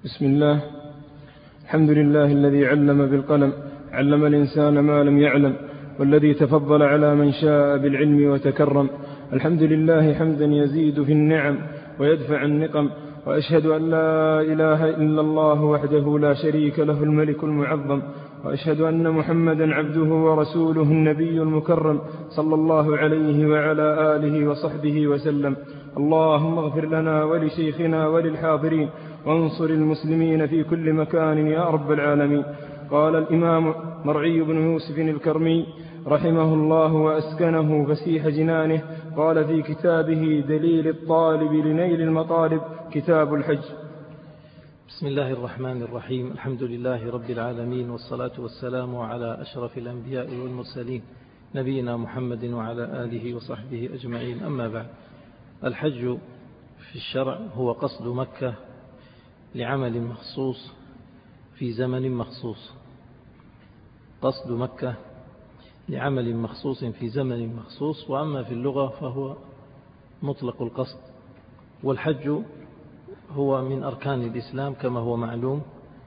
بسم الله. الحمد لله الذي علم بالقلم، علم الإنسان ما لم يعلم، والذي تفضل على من شاء بالعلم وتكرم. الحمد لله حمدا يزيد في النعم ويدفع النقم، وأشهد أن لا إله إلا الله وحده لا شريك له الملك المعظم، وأشهد أن محمدا عبده ورسوله النبي المكرم، صلى الله عليه وعلى آله وصحبه وسلم. اللهم اغفر لنا ولشيخنا وللحاضرين، وانصر المسلمين في كل مكان يا رب العالمين. قال الإمام مرعي بن يوسف الكرمي رحمه الله وأسكنه فسيح جنانه، قال في كتابه دليل الطالب لنيل المطالب، كتاب الحج. بسم الله الرحمن الرحيم. الحمد لله رب العالمين، والصلاة والسلام على أشرف الأنبياء والمرسلين، نبينا محمد وعلى آله وصحبه أجمعين. أما بعد، الحج في الشرع هو قصد مكة لعمل مخصوص في زمن مخصوص، قصد مكة لعمل مخصوص في زمن مخصوص. وأما في اللغة فهو مطلق القصد. والحج هو من أركان الإسلام كما هو معلوم،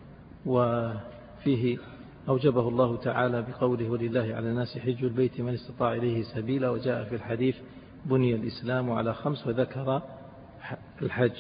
وفيه أوجبه الله تعالى بقوله ولله على الناس حج البيت من استطاع إليه سبيلا، وجاء في الحديث بني الإسلام على 5، وذكر الحج.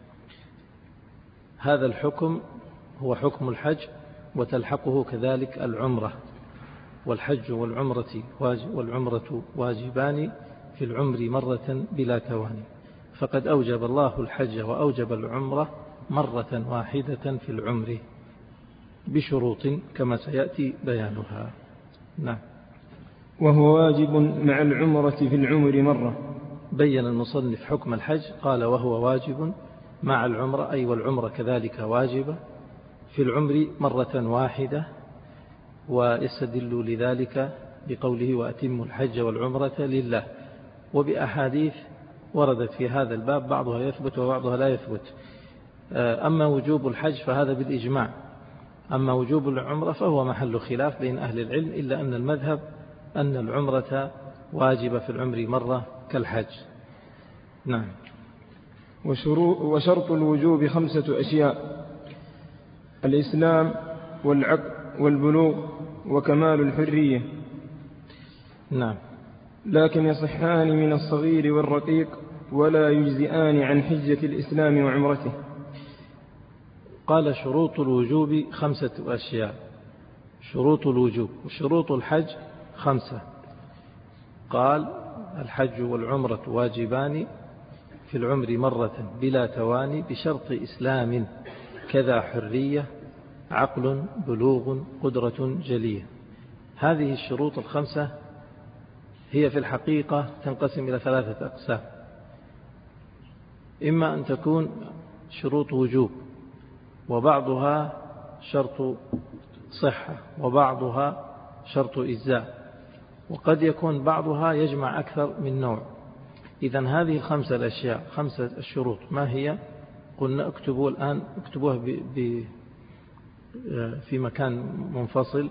هذا الحكم هو حكم الحج، وتلحقه كذلك العمرة. والحج والعمرة واجبان في العمر مرة بلا تواني، فقد أوجب الله الحج وأوجب العمرة مرة واحدة في العمر بشروط كما سيأتي بيانها. نعم. وهو واجب مع العمرة في العمر مرة. بين المصنف حكم الحج، قال وهو واجب مع العمرة، أي والعمرة كذلك واجبة في العمر مرة واحدة. ويستدل لذلك بقوله وأتم الحج والعمرة لله، وبأحاديث وردت في هذا الباب، بعضها يثبت وبعضها لا يثبت. أما وجوب الحج فهذا بالإجماع، أما وجوب العمرة فهو محل خلاف بين أهل العلم، إلا أن المذهب أن العمرة واجبة في العمر مرة كالحج. نعم. وشرط الوجوب 5 أشياء: الإسلام والعقل والبلوغ وكمال الحرية. نعم. لكن يصحان من الصغير والرقيق، ولا يجزئان عن حجة الإسلام وعمرته. قال شروط الوجوب 5 أشياء. شروط الوجوب وشروط الحج 5. قال الحج والعمرة واجبان في العمر مرة بلا تواني بشرط إسلام كذا حرية عقل بلوغ قدرة جلية. هذه الشروط 5 هي في الحقيقة تنقسم إلى 3 أقسام: إما أن تكون شروط وجوب، وبعضها شرط صحة، وبعضها شرط إجزاء، وقد يكون بعضها يجمع أكثر من نوع. إذن هذه 5 الأشياء، 5 الشروط ما هي؟ قلنا اكتبوا الآن، اكتبوها في مكان منفصل: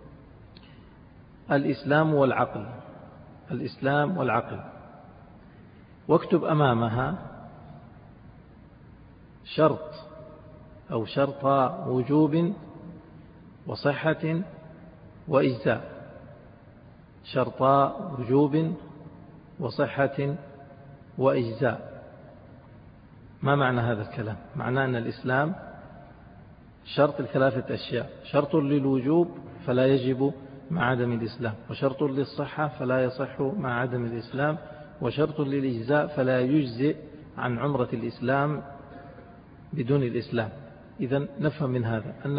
الإسلام والعقل، الإسلام والعقل. واكتب أمامها شرط أو شرط وجوب وصحة وإجزاء. شرط وجوب وصحة وإجزاء. ما معنى هذا الكلام؟ معناه أن الإسلام شرط ل3 أشياء: شرط للوجوب فلا يجب مع عدم الإسلام، وشرط للصحة فلا يصح مع عدم الإسلام، وشرط للإجزاء فلا يجزئ عن عمرة الإسلام بدون الإسلام. إذن نفهم من هذا أن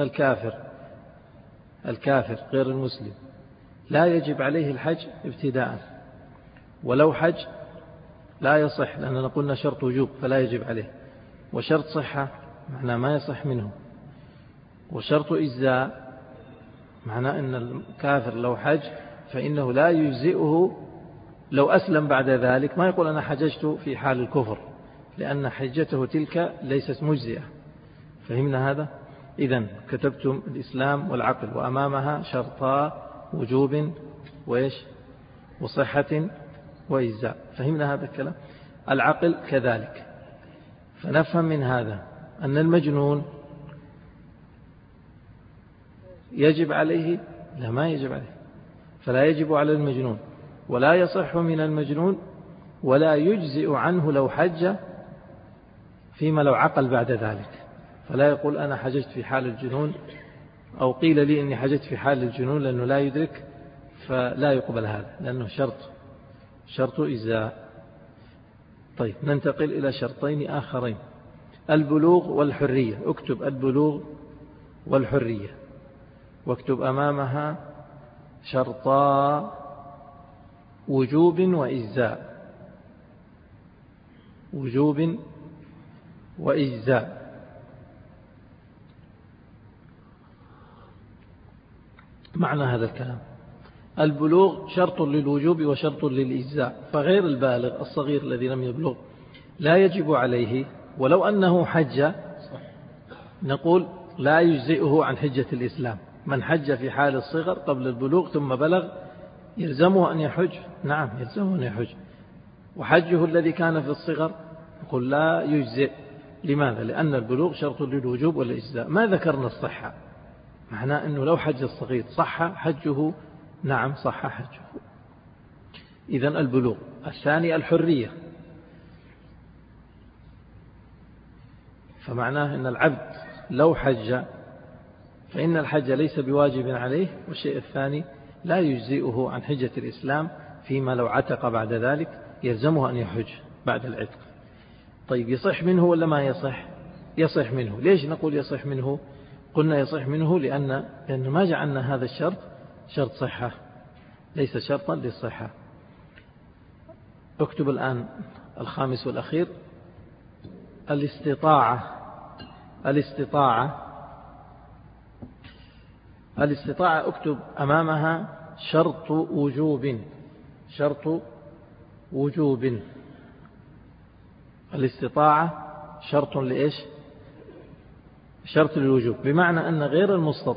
الكافر غير المسلم لا يجب عليه الحج ابتداء، ولو حج لا يصح، لأننا قلنا شرط وجوب فلا يجب عليه، وشرط صحة معناه ما يصح منه، وشرط إجزاء معناه أن الكافر لو حج فإنه لا يجزئه لو أسلم بعد ذلك. ما يقول أنا حججت في حال الكفر، لأن حجته تلك ليست مجزئة. فهمنا هذا؟ إذن كتبتم الإسلام والعقل، وأمامها شرطا وجوب وصحة وإجزاء. فهمنا هذا الكلام؟ العقل كذلك. فنفهم من هذا أن المجنون يجب عليه؟ لا، ما يجب عليه. فلا يجب على المجنون، ولا يصح من المجنون، ولا يجزئ عنه لو حج فيما لو عقل بعد ذلك. فلا يقول أنا حججت في حال الجنون، أو قيل لي أني حججت في حال الجنون، لأنه لا يدرك، فلا يقبل هذا، لأنه شرط إجزاء. طيب، ننتقل إلى شرطين آخرين: البلوغ والحرية. اكتب البلوغ والحرية، واكتب أمامها شرطا وجوب وإجزاء. وجوب وإجزاء. معنى هذا الكلام: البلوغ شرط للوجوب وشرط للإجزاء، فغير البالغ الصغير الذي لم يبلغ لا يجب عليه، ولو أنه حج نقول لا يجزئه عن حجة الإسلام. من حج في حال الصغر قبل البلوغ ثم بلغ يلزمه أن يحج؟ نعم، يلزمه أن يحج. وحجه الذي كان في الصغر نقول لا يجزئ. لماذا؟ لأن البلوغ شرط للوجوب والإجزاء. ما ذكرنا الصحة، معناه أنه لو حج الصغير صح حجه. نعم، صح حجه. إذن البلوغ. الثاني الحرية، فمعناه أن العبد لو حج فإن الحج ليس بواجب عليه. والشيء الثاني لا يجزئه عن حجة الإسلام فيما لو عتق بعد ذلك، يلزمه أن يحج بعد العتق. طيب، يصح منه ولا ما يصح؟ يصح منه. ليش نقول يصح منه؟ قلنا يصح منه لأن ما جعلنا هذا الشرط شرط صحة، ليس شرطا للصحة. اكتب الآن الخامس والأخير: الاستطاعة. الاستطاعة اكتب أمامها شرط وجوب. شرط وجوب. الاستطاعة شرط لإيش؟ شرط للوجوب، بمعنى أن غير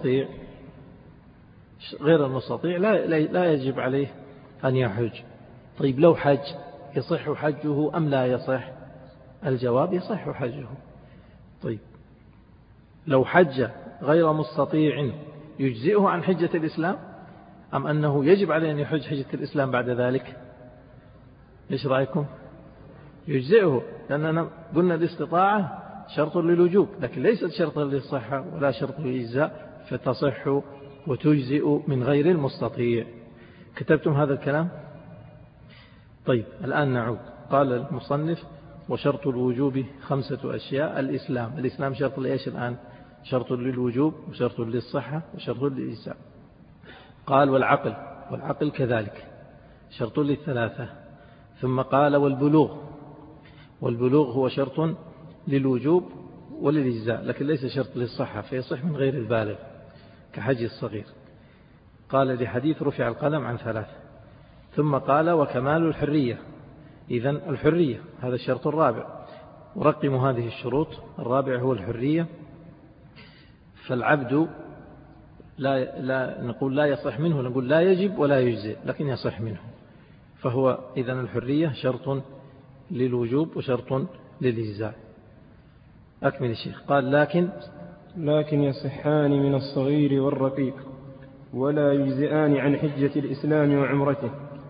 المستطيع لا يجب عليه أن يحج. طيب، لو حج يصح حجه أم لا يصح؟ الجواب: يصح حجه. طيب، لو حج غير مستطيع يجزئه عن حجة الإسلام، أم أنه يجب عليه أن يحج حجة الإسلام بعد ذلك؟ إيش رأيكم؟ يجزئه، لأننا قلنا الاستطاعة شرط للوجوب، لكن ليست شرطا للصحة ولا شرط للإجزاء، فتصح وتجزئ من غير المستطيع. كتبتم هذا الكلام؟ طيب، الآن نعود. قال المصنف: وشرط الوجوب 5 أشياء. الإسلام شرط لإيش الآن؟ شرط للوجوب وشرط للصحة وشرط للإجزاء. قال: والعقل كذلك شرط للثلاثة. ثم قال: والبلوغ هو شرط للوجوب وللإجزاء، لكن ليس شرط للصحة، فيصح من غير البالغ كحج الصغير. قال: لحديث رفع القلم عن 3. ثم قال: وكمال الحرية. إذن الحرية هذا الشرط الرابع، ورقموا هذه الشروط. الرابع هو الحرية. فالعبد لا نقول لا يصح منه، نقول لا يجب ولا يجزئ، لكن يصح منه. فهو إذن الحرية شرط للوجوب وشرط للإجزاء. أكمل الشيخ. قال: لكن يصحان من الصغير والرقيق، ولا يجزئان عن حجة الإسلام وعمرته،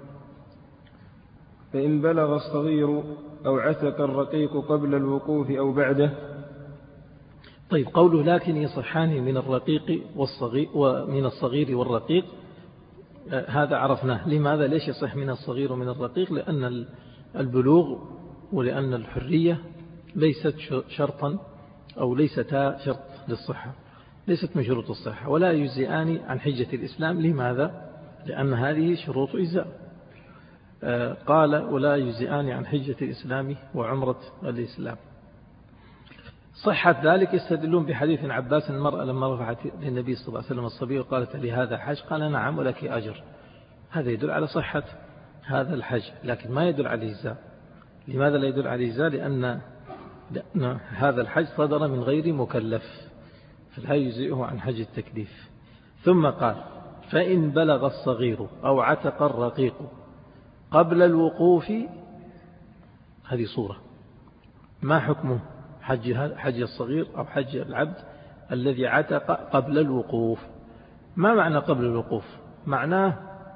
فإن بلغ الصغير أو عتق الرقيق قبل الوقوف أو بعده. طيب، قوله لكن يصحان من الرقيق ومن الصغير والرقيق، هذا عرفناه. لماذا؟ ليش يصح من الصغير ومن الرقيق؟ لأن البلوغ ولأن الحرية ليست شرطا أو ليستا شرط للصحة، ليست من شروط الصحة، ولا يجزئان عن حجة الإسلام. لماذا؟ لأن هذه شروط إجزاء. قال: ولا يجزئان عن حجة الإسلام وعمرة الإسلام. صحة ذلك يستدلون بحديث عباس: المرأة لما رفعت للنبي صلى الله عليه وسلم الصبي وقالت: لهذا حج؟ قال: نعم ولك أجر. هذا يدل على صحة هذا الحج، لكن ما يدل على الإجزاء. لماذا لا يدل على الإجزاء؟ لأن هذا الحج صدر من غير مكلف، فلا يجزئه عن حج التكليف. ثم قال: فإن بلغ الصغير أو عتق الرقيق قبل الوقوف. هذه صورة. ما حكمه؟ حج الصغير أو حج العبد الذي عتق قبل الوقوف. ما معنى قبل الوقوف؟ معناه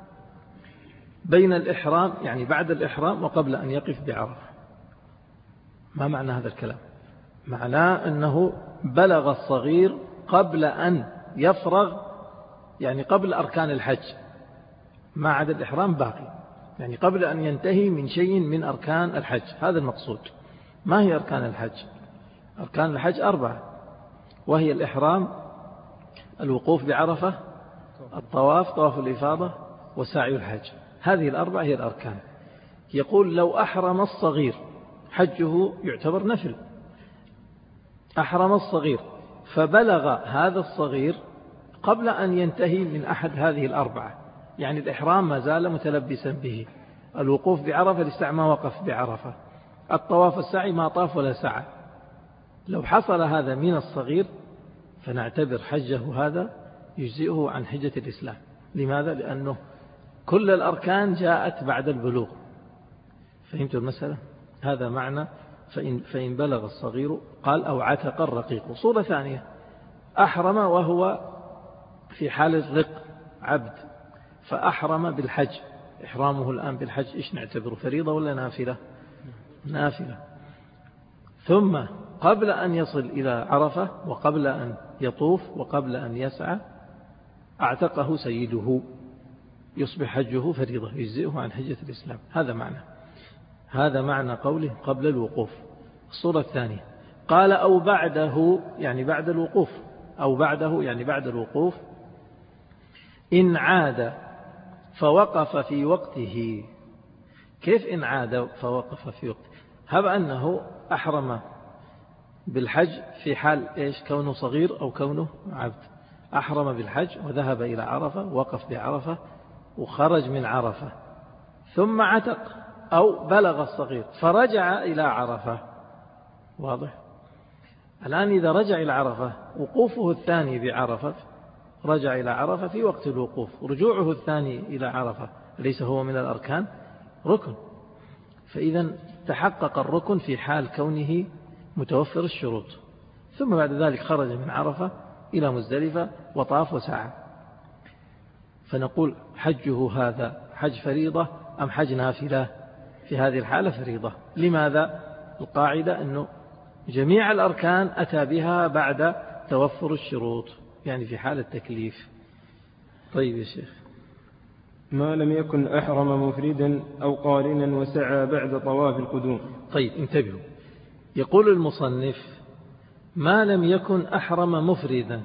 بين الإحرام، يعني بعد الإحرام وقبل أن يقف بعرفة. ما معنى هذا الكلام؟ معناه أنه بلغ الصغير قبل أن يفرغ، يعني قبل أركان الحج، ما عدا الإحرام باقي، يعني قبل أن ينتهي من شيء من أركان الحج. هذا المقصود. ما هي أركان الحج؟ أركان الحج 4، وهي الإحرام، الوقوف بعرفة، الطواف، طواف الإفاضة، وسعي الحج. هذه 4 هي الأركان. يقول لو أحرم الصغير حجه يعتبر نفل. أحرم الصغير فبلغ هذا الصغير قبل أن ينتهي من أحد هذه 4، يعني الإحرام ما زال متلبسا به، الوقوف بعرفة لسه ما وقف بعرفة، الطواف والسعي ما طاف ولا سعى. لو حصل هذا من الصغير فنعتبر حجه هذا يجزئه عن حجة الإسلام. لماذا؟ لأنه كل الأركان جاءت بعد البلوغ. فهمت المسألة؟ هذا معنى فإن بلغ الصغير. قال أو عتق الرقيق. صورة ثانية، أحرم وهو في حال الرق عبد، فأحرم بالحج. إحرامه الآن بالحج إيش نعتبره، فريضة ولا نافلة؟ نافلة. ثم قبل أن يصل إلى عرفة وقبل أن يطوف وقبل أن يسعى أعتقه سيده، يصبح حجه فريضة يجزئه عن حجة الإسلام. هذا معنى قوله قبل الوقوف. الصورة الثانية قال أو بعده، يعني بعد الوقوف، أو بعده يعني بعد الوقوف، إن عاد فوقف في وقته. كيف إن عاد فوقف في وقته؟ هب أنه أحرم بالحج في حال إيش؟ كونه صغير أو كونه عبد. أحرم بالحج وذهب إلى عرفة، وقف بعرفة وخرج من عرفة، ثم عتق أو بلغ الصغير فرجع إلى عرفة. واضح؟ الآن إذا رجع إلى عرفة، وقوفه الثاني بعرفة، رجع إلى عرفة في وقت الوقوف، رجوعه الثاني إلى عرفة ليس هو من الأركان؟ ركن. فإذا تحقق الركن في حال كونه متوفر الشروط. ثم بعد ذلك خرج من عرفة إلى مزدلفة وطاف وسعى. فنقول حجه هذا حج فريضة أم حج نافلة؟ في هذه الحالة فريضة. لماذا؟ القاعدة أنه جميع الأركان أتى بها بعد توفر الشروط، يعني في حال التكليف. طيب يا شيخ. ما لم يكن أحرم مفردا أو قارنا وسعى بعد طواف القدوم. طيب انتبهوا، يقول المصنف ما لم يكن أحرم مفردا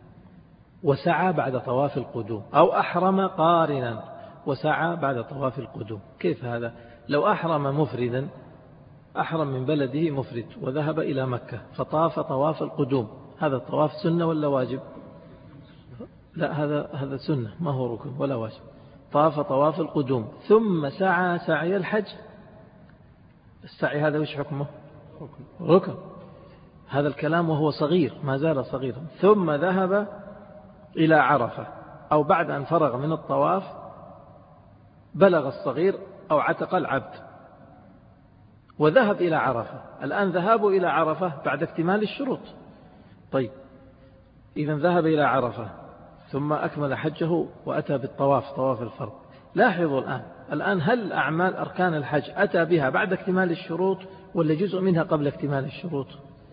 وسعى بعد طواف القدوم، أو أحرم قارنا وسعى بعد طواف القدوم. كيف هذا؟ لو أحرم مفردا، أحرم من بلده مفرد وذهب إلى مكة فطاف طواف القدوم، هذا الطواف سنة ولا واجب؟ لا، هذا سنة، ما هو ركن ولا واجب. طاف طواف القدوم ثم سعى سعي الحج. السعي هذا وش حكمه؟ ركن. هذا الكلام وهو صغير، ما زال صغيرا. ثم ذهب إلى عرفة، أو بعد أن فرغ من الطواف بلغ الصغير أو عتق العبد وذهب إلى عرفة. الآن ذهابه إلى عرفة بعد اكتمال الشروط. طيب إذا ذهب إلى عرفة ثم أكمل حجه وأتى بالطواف، طواف الفرض. لاحظوا الآن هل أعمال أركان الحج أتى بها بعد اكتمال الشروط ولا جزء منها قبل اكتمال الشروط؟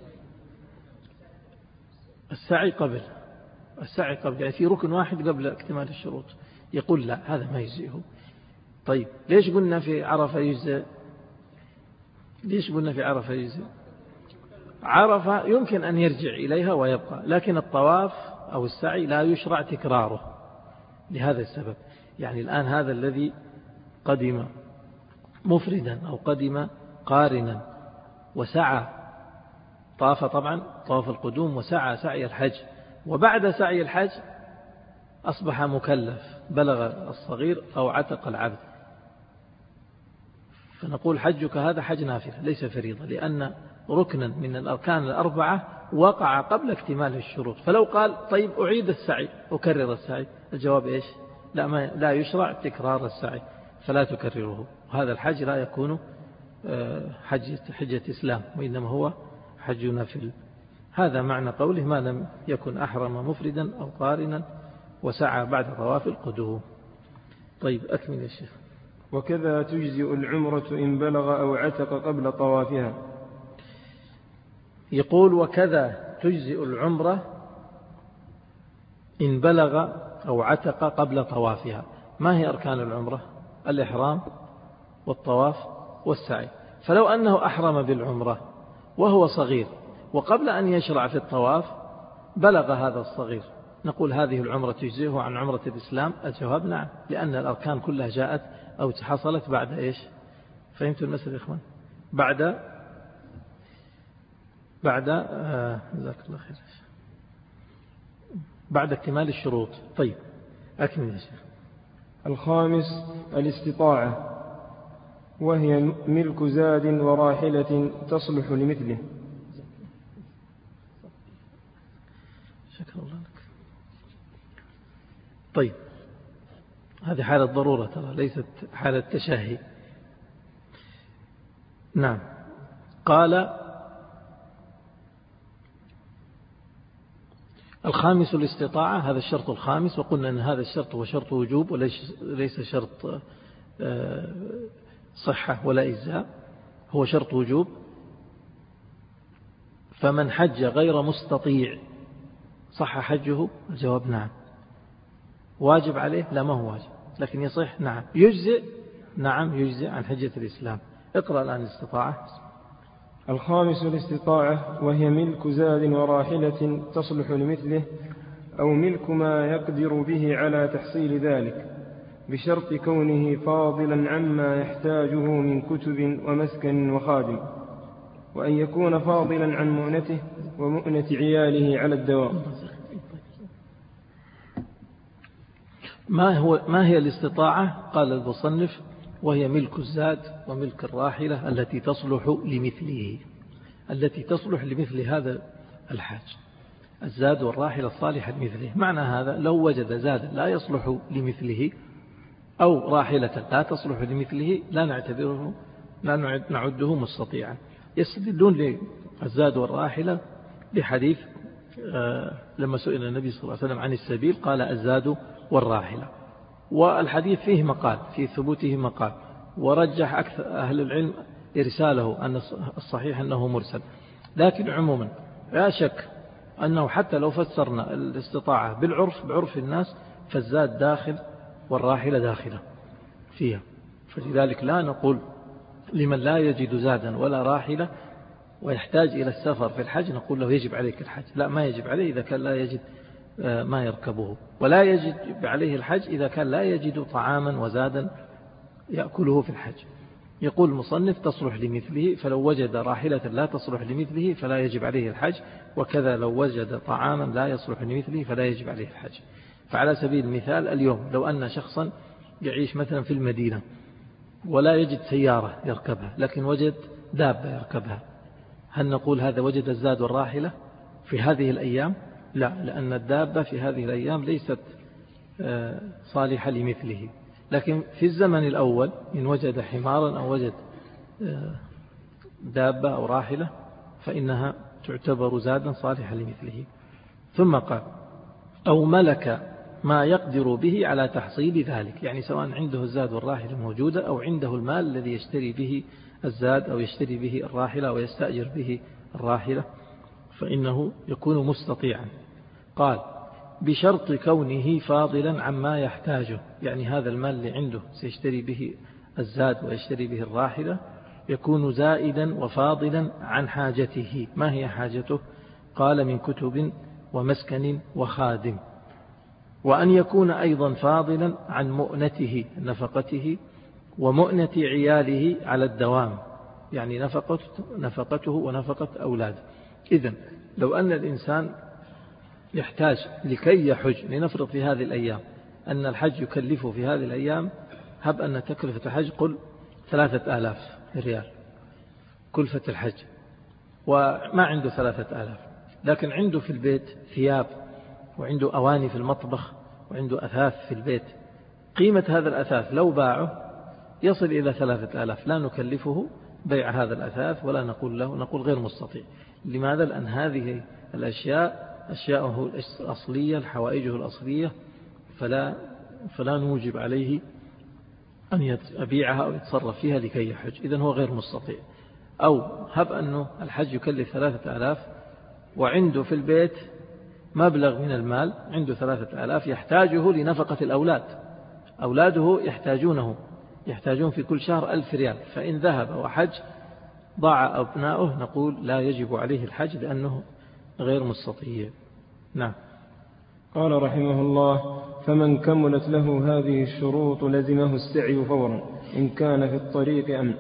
السعي قبل، يعني في ركن واحد قبل اكتمال الشروط. يقول لا، هذا ما يجزئه. طيب ليش قلنا في عرفة يجزئ؟ عرفة يمكن أن يرجع إليها ويبقى، لكن الطواف أو السعي لا يشرع تكراره لهذا السبب. يعني الآن هذا الذي قدم مفردا أو قدم قارنا وسعى، طاف طبعا طواف القدوم وسعى سعي الحج، وبعد سعي الحج أصبح مكلف، بلغ الصغير أو عتق العبد، فنقول حجك هذا حج نافلة ليس فريضة، لأن ركنا من الأركان الأربعة وقع قبل اكتمال الشروط. فلو قال طيب أعيد السعي أكرر السعي، الجواب إيش؟ لا يشرع تكرار السعي، فلا تكرره. وهذا الحج لا يكون حجة إسلام، وإنما هو حج نافل. هذا معنى قوله ما لم يكن أحرم مفردا أو قارنا وسعى بعد طواف القدوم. طيب أكمل يا شيخ. وكذا تجزئ العمرة إن بلغ أو عتق قبل طوافها. يقول وكذا تجزئ العمرة إن بلغ أو عتق قبل طوافها. ما هي أركان العمرة؟ الإحرام والطواف والسعي. فلو أنه أحرم بالعمرة وهو صغير وقبل أن يشرع في الطواف بلغ هذا الصغير، نقول هذه العمرة تجزئه عن عمرة الإسلام؟ الجواب نعم، لأن الأركان كلها جاءت أو حصلت بعد إيش؟ فهمت المسألة يا إخوان؟ جزاك الله خير، بعد اكتمال الشروط. طيب أكمل يا شيخ. الخامس الاستطاعة، وهي ملك زاد وراحلة تصلح لمثله. شكرا الله لك. طيب هذه حالة ضرورة ترى، ليست حالة تشهي. نعم. قال الخامس الاستطاعة، هذا الشرط الخامس، وقلنا أن هذا الشرط هو شرط وجوب وليس شرط صحة ولا إجزاء، هو شرط وجوب. فمن حج غير مستطيع صح حجه؟ الجواب نعم. واجب عليه؟ لا ما هو واجب، لكن يصح. نعم. يجزئ؟ نعم يجزئ عن حجة الإسلام. اقرأ الآن الاستطاعة. الخامس الاستطاعة، وهي ملك زاد وراحلة تصلح لمثله، أو ملك ما يقدر به على تحصيل ذلك، بشرط كونه فاضلا عما يحتاجه من كتب ومسكن وخادم، وأن يكون فاضلا عن مؤنته ومؤنة عياله على الدوام. ما هي الاستطاعة؟ قال المصنف وهي ملك الزاد وملك الراحلة التي تصلح لمثله، التي تصلح لمثل هذا الحاج، الزاد والراحلة الصالحة لمثله. معنى هذا لو وجد زاد لا يصلح لمثله أو راحلة لا تصلح لمثله لا نعده مستطيعا. يستدلون للزاد والراحلة بحديث لما سئل النبي صلى الله عليه وسلم عن السبيل قال الزاد والراحلة، والحديث فيه مقال، في ثبوته مقال، ورجح أكثر أهل العلم إرساله، أن الصحيح أنه مرسل. لكن عموما لا شك أنه حتى لو فسرنا الاستطاعة بعرف الناس، فالزاد داخل والراحلة داخلة فيها. فلذلك لا نقول لمن لا يجد زادا ولا راحلة ويحتاج إلى السفر في الحج نقول له يجب عليك الحج. لا، ما يجب عليه إذا كان لا يجد ما يركبه، ولا يجب عليه الحج إذا كان لا يجد طعاما وزادا يأكله في الحج. يقول المصنف تصلح لمثله، فلو وجد راحلة لا تصلح لمثله فلا يجب عليه الحج، وكذا لو وجد طعاما لا يصلح لمثله فلا يجب عليه الحج. فعلى سبيل المثال اليوم لو أن شخصا يعيش مثلا في المدينة ولا يجد سيارة يركبها لكن وجد دابة يركبها، هل نقول هذا وجد الزاد والراحلة في هذه الأيام؟ لا، لأن الدابة في هذه الأيام ليست صالحة لمثله. لكن في الزمن الأول إن وجد حمارا أو وجد دابة أو راحلة فإنها تعتبر زادا صالحا لمثله. ثم قال أو ملك ما يقدر به على تحصيل ذلك، يعني سواء عنده الزاد والراحلة موجودة أو عنده المال الذي يشتري به الزاد أو يشتري به الراحلة أو يستأجر به الراحلة فإنه يكون مستطيعا. قال بشرط كونه فاضلا عما يحتاجه، يعني هذا المال اللي عنده سيشتري به الزاد ويشتري به الراحلة يكون زائدا وفاضلا عن حاجته. ما هي حاجته؟ قال من كتب ومسكن وخادم، وأن يكون أيضا فاضلا عن مؤنته نفقته ومؤنة عياله على الدوام، يعني نفقته ونفقة أولاده. إذن لو أن الإنسان يحتاج لكي يحج، لنفرض في هذه الأيام أن الحج يكلفه في هذه الأيام، هب أن تكلفة الحج قل 3000 ريال كلفة الحج، وما عنده 3000 لكن عنده في البيت ثياب وعنده أواني في المطبخ وعنده أثاث في البيت، قيمة هذا الأثاث لو باعه يصل إلى 3000، لا نكلفه بيع هذا الأثاث ولا نقول له، نقول غير مستطيع. لماذا؟ لأن هذه الأشياء أشياءه الأصلية، الحوائجه الأصلية فلا نوجب عليه أن يبيعها أو يتصرف فيها لكي يحج، إذن هو غير مستطيع. أو هب أنه الحج يكلف 3000 وعنده في البيت مبلغ من المال، عنده 3000 يحتاجه لنفقة الأولاد، أولاده يحتاجون في كل شهر 1000 ريال، فإن ذهب وحج ضاع أبناؤه نقول لا يجب عليه الحج لأنه غير مستطيع. نعم. قال رحمه الله: فمن كملت له هذه الشروط لزمه السعي فورا إن كان في الطريق أمن.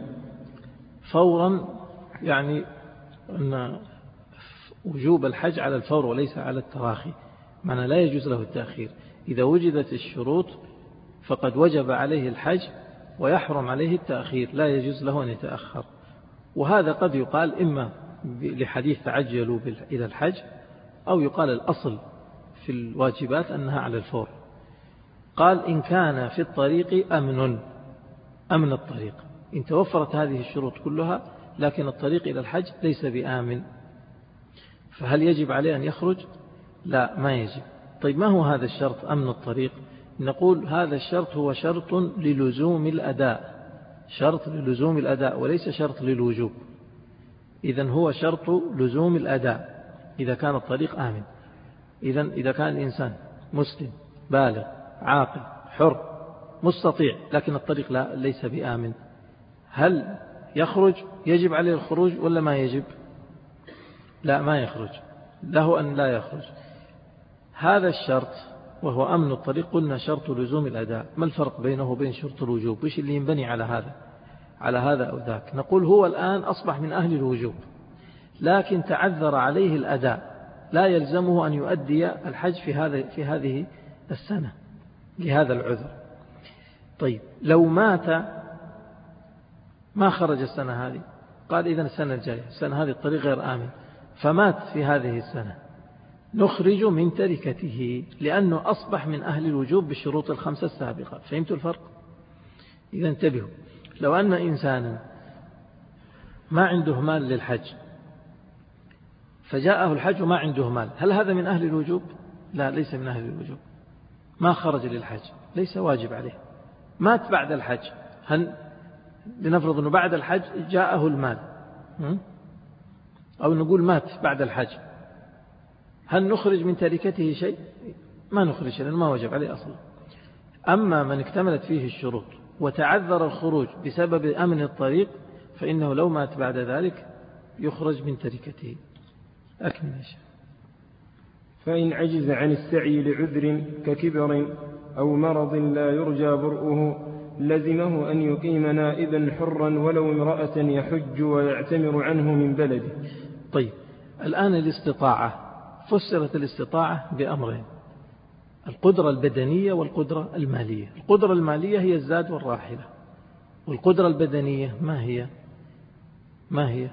فورا يعني أن وجوب الحج على الفور وليس على التراخي، معنى لا يجوز له التأخير. إذا وجدت الشروط فقد وجب عليه الحج ويحرم عليه التأخير، لا يجوز له أن يتأخر. وهذا قد يقال إما لحديث تعجلوا إلى الحج، أو يقال الأصل في الواجبات أنها على الفور. قال إن كان في الطريق أمن الطريق، إن توفرت هذه الشروط كلها لكن الطريق إلى الحج ليس بآمن، فهل يجب عليه أن يخرج؟ لا، ما يجب. طيب ما هو هذا الشرط أمن الطريق؟ نقول هذا الشرط هو شرط للزوم الأداء، شرط للزوم الأداء وليس شرط للوجوب. إذن هو شرط لزوم الأداء إذا كان الطريق آمن. إذن إذا كان الإنسان مسلم بالغ عاقل حر مستطيع لكن الطريق ليس بآمن، هل يخرج؟ يجب عليه الخروج ولا ما يجب؟ لا، ما يخرج، له أن لا يخرج. هذا الشرط وهو أمن الطريق قلنا شرط لزوم الأداء. ما الفرق بينه وبين شرط الوجوب؟ وش اللي ينبني على هذا أو ذاك؟ نقول هو الآن أصبح من أهل الوجوب لكن تعذر عليه الأداء، لا يلزمه أن يؤدي الحج في هذه السنة لهذا العذر. طيب لو مات ما خرج السنة هذه، قال إذن السنة الجاية، السنة هذه الطريق غير آمن، فمات في هذه السنة، نخرج من تركته لأنه أصبح من أهل الوجوب بالشروط الخمسة السابقة. فهمتوا الفرق؟ إذا انتبهوا، لو أن إنسانا ما عنده مال للحج فجاءه الحج وما عنده مال، هل هذا من أهل الوجوب؟ لا، ليس من أهل الوجوب، ما خرج للحج، ليس واجب عليه. مات بعد الحج، هل لنفرض أنه بعد الحج جاءه المال، أو نقول مات بعد الحج، هل نخرج من تركته شيء؟ ما نخرج لأنه ما وجب عليه أصلا. أما من اكتملت فيه الشروط وتعذر الخروج بسبب أمن الطريق فإنه لو مات بعد ذلك يخرج من تركته. أكمل يا شيخ. فإن عجز عن السعي لعذر ككبر أو مرض لا يرجى برؤه لزمه أن يقيم نائبا حرا ولو امرأة يحج ويعتمر عنه من بلده. طيب الآن الاستطاعة، فسرت الاستطاعة بأمرين: القدرة البدنية والقدرة المالية. القدرة المالية هي الزاد والراحلة، والقدرة البدنية ما هي؟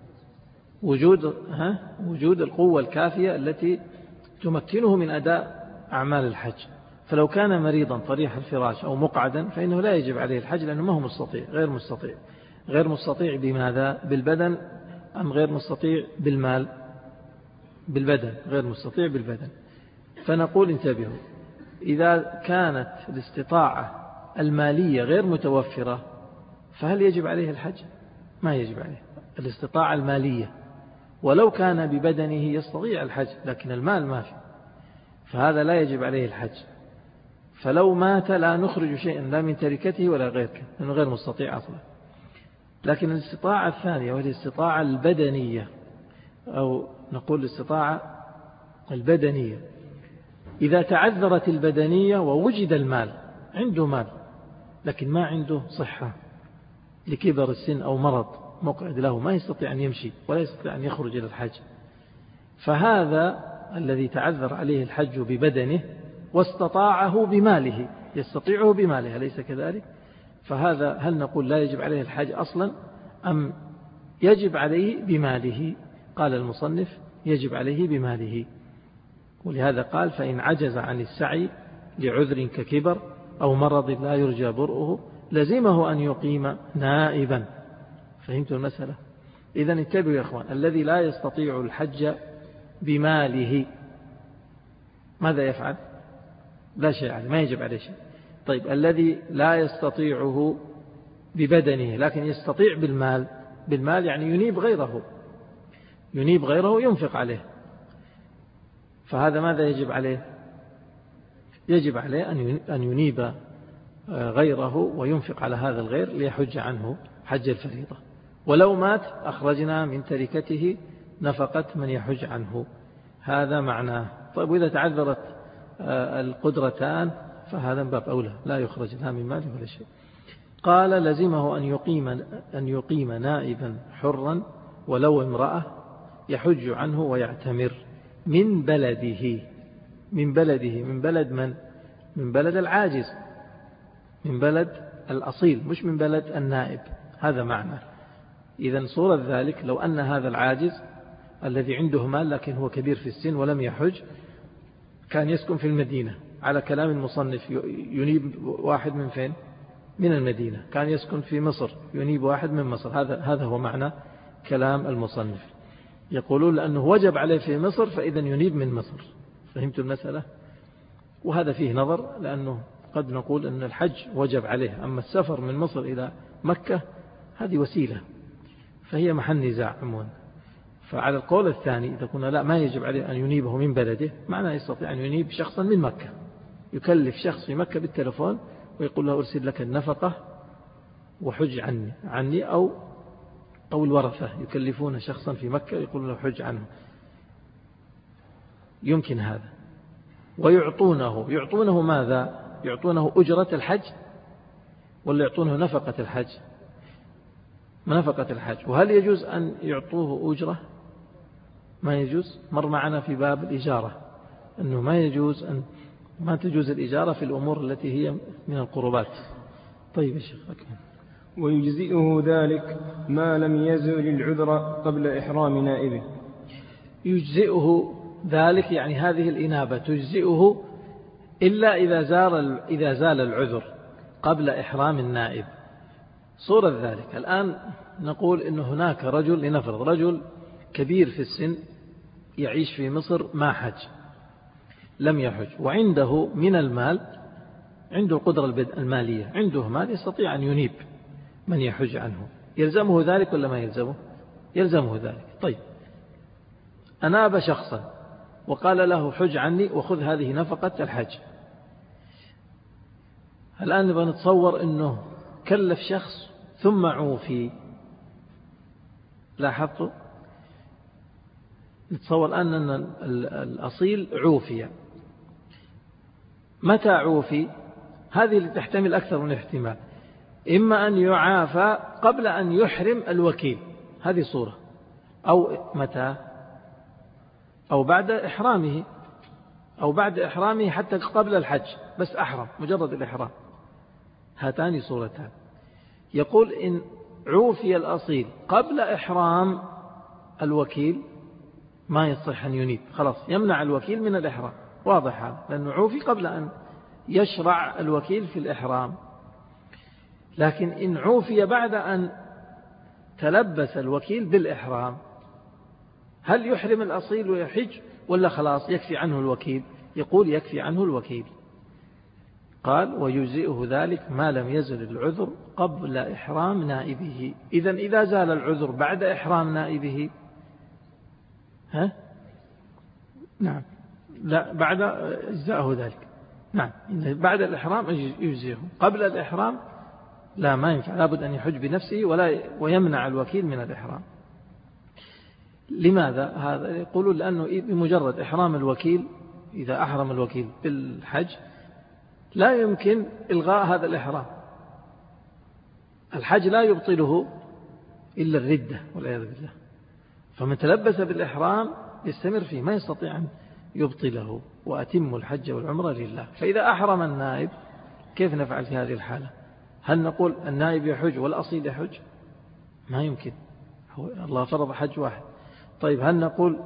وجود القوة الكافية التي تمكنه من أداء أعمال الحج. فلو كان مريضا طريح الفراش أو مقعدا فإنه لا يجب عليه الحج لأنه ما هو مستطيع، غير مستطيع بماذا؟ بالبدن أم غير مستطيع بالمال؟ بالبدن، غير مستطيع بالبدن. فنقول انتبهوا، إذا كانت الاستطاعة المالية غير متوفرة فهل يجب عليه الحج؟ ما يجب عليه الاستطاعة المالية، ولو كان ببدنه يستطيع الحج لكن المال ما في، فهذا لا يجب عليه الحج. فلو مات لا نخرج شيئا لا من تركته ولا غيره لأنه غير مستطيع أصلا. لكن الاستطاعة الثانية وهي الاستطاعة البدنية، أو نقول الاستطاعة البدنية، إذا تعذرت البدنية ووجد المال، عنده مال لكن ما عنده صحة لكبر السن أو مرض مقعد له، ما يستطيع أن يمشي ولا يستطيع أن يخرج إلى الحج، فهذا الذي تعذر عليه الحج ببدنه واستطاعه بماله، يستطيعه بماله، أليس كذلك؟ فهذا هل نقول لا يجب عليه الحج أصلا أم يجب عليه بماله؟ قال المصنف يجب عليه بماله، ولهذا قال فإن عجز عن السعي لعذر ككبر أو مرض لا يرجى برؤه لزمه أن يقيم نائبا. فهمتوا المسألة؟ إذن انتبهوا يا أخوان، الذي لا يستطيع الحج بماله ماذا يفعل؟ لا شيء عليه، ما يجب عليه شيء. طيب الذي لا يستطيعه ببدنه لكن يستطيع بالمال يعني ينيب غيره ينفق عليه، فهذا ماذا يجب عليه؟ يجب عليه أن ينيب غيره وينفق على هذا الغير ليحج عنه حج الفريضة. ولو مات أخرجنا من تركته نفقة من يحج عنه، هذا معناه. طيب وإذا تعذرت القدرتان فهذا من باب أولى، لا يخرج لا من ماله ولا شيء. قال لزمه أن يقيم نائبا حرا ولو امرأة يحج عنه ويعتمر من بلده. من بلد من؟ من بلد العاجز، من بلد الأصيل، مش من بلد النائب. هذا معنى. إذن صورة ذلك لو أن هذا العاجز الذي عنده مال لكن هو كبير في السن ولم يحج كان يسكن في المدينة، على كلام المصنف ينيب واحد من فين؟ من المدينة. كان يسكن في مصر ينيب واحد من مصر. هذا هو معنى كلام المصنف. يقولون لأنه وجب عليه في مصر فإذا ينيب من مصر. فهمت المسألة؟ وهذا فيه نظر، لأنه قد نقول أن الحج وجب عليه، أما السفر من مصر إلى مكة هذه وسيلة، فهي محل نزاع عموما. فعلى القول الثاني إذا قلنا لا، ما يجب عليه أن ينيبه من بلده، معناه يستطيع أن ينيب شخصا من مكة، يكلف شخص في مكة بالتلفون ويقول له أرسل لك النفقة وحج عني أو الورثة يكلفون شخصا في مكة يقول له حج عنه، يمكن هذا. ويعطونه ماذا؟ يعطونه أجرة الحج ولا يعطونه نفقة الحج؟ نفقة الحج. وهل يجوز أن يعطوه أجرة؟ ما يجوز. مر معنا في باب الإجارة أنه ما تجوز الإجارة في الأمور التي هي من القربات. طيب يا شيخ أكمل. ويجزئه ذلك ما لم يزل العذر قبل إحرام نائبه. يجزئه ذلك يعني هذه الإنابة تجزئه إلا إذا زال العذر قبل إحرام النائب. صورة ذلك الآن نقول إن هناك رجل، لنفرض رجل كبير في السن يعيش في مصر ما حج، لم يحج، وعنده من المال، عنده القدرة المالية، عنده مال يستطيع أن ينيب من يحج عنه. يلزمه ذلك ولا ما يلزمه؟ يلزمه ذلك. طيب أناب شخصا وقال له حج عني وخذ هذه نفقة الحج. الآن نبغى نتصور أنه كلف شخص ثم عوفي. لاحظتوا؟ نتصور الآن أن الأصيل عوفي. متى عوفي؟ هذه اللي تحتمل أكثر من احتمال. إما أن يعافى قبل أن يحرم الوكيل، هذه صورة، أو متى؟ أو بعد إحرامه، أو بعد إحرامه حتى قبل الحج بس أحرم مجرد الإحرام. هاتان صورتان. يقول إن عوفي الأصيل قبل إحرام الوكيل ما يصح أن ينيب، خلاص يمنع الوكيل من الإحرام، واضح هذا، لأنه عوفي قبل أن يشرع الوكيل في الإحرام. لكن إن عوفي بعد أن تلبس الوكيل بالإحرام، هل يحرم الأصيل ويحج ولا خلاص يكفي عنه الوكيل؟ يقول يكفي عنه الوكيل. قال ويجزئه ذلك ما لم يزل العذر قبل إحرام نائبه. إذن إذا زال العذر بعد إحرام نائبه، نعم، لا بعد أجزاءه ذلك، نعم، بعد الإحرام يجزئه، قبل الإحرام لا، ما ينفع، لابد أن يحج بنفسه ويمنع الوكيل من الإحرام. لماذا هذا؟ يقولون لأنه بمجرد إحرام الوكيل، إذا أحرم الوكيل بالحج لا يمكن إلغاء هذا الإحرام. الحج لا يبطله إلا الردة والعياذ بالله، فمن تلبس بالإحرام يستمر فيه، ما يستطيع أن يبطله. وأتم الحج والعمرة لله. فإذا أحرم النائب كيف نفعل في هذه الحالة؟ هل نقول النائب يحج والأصيل يحج؟ ما يمكن، الله فرض حج واحد. طيب هل نقول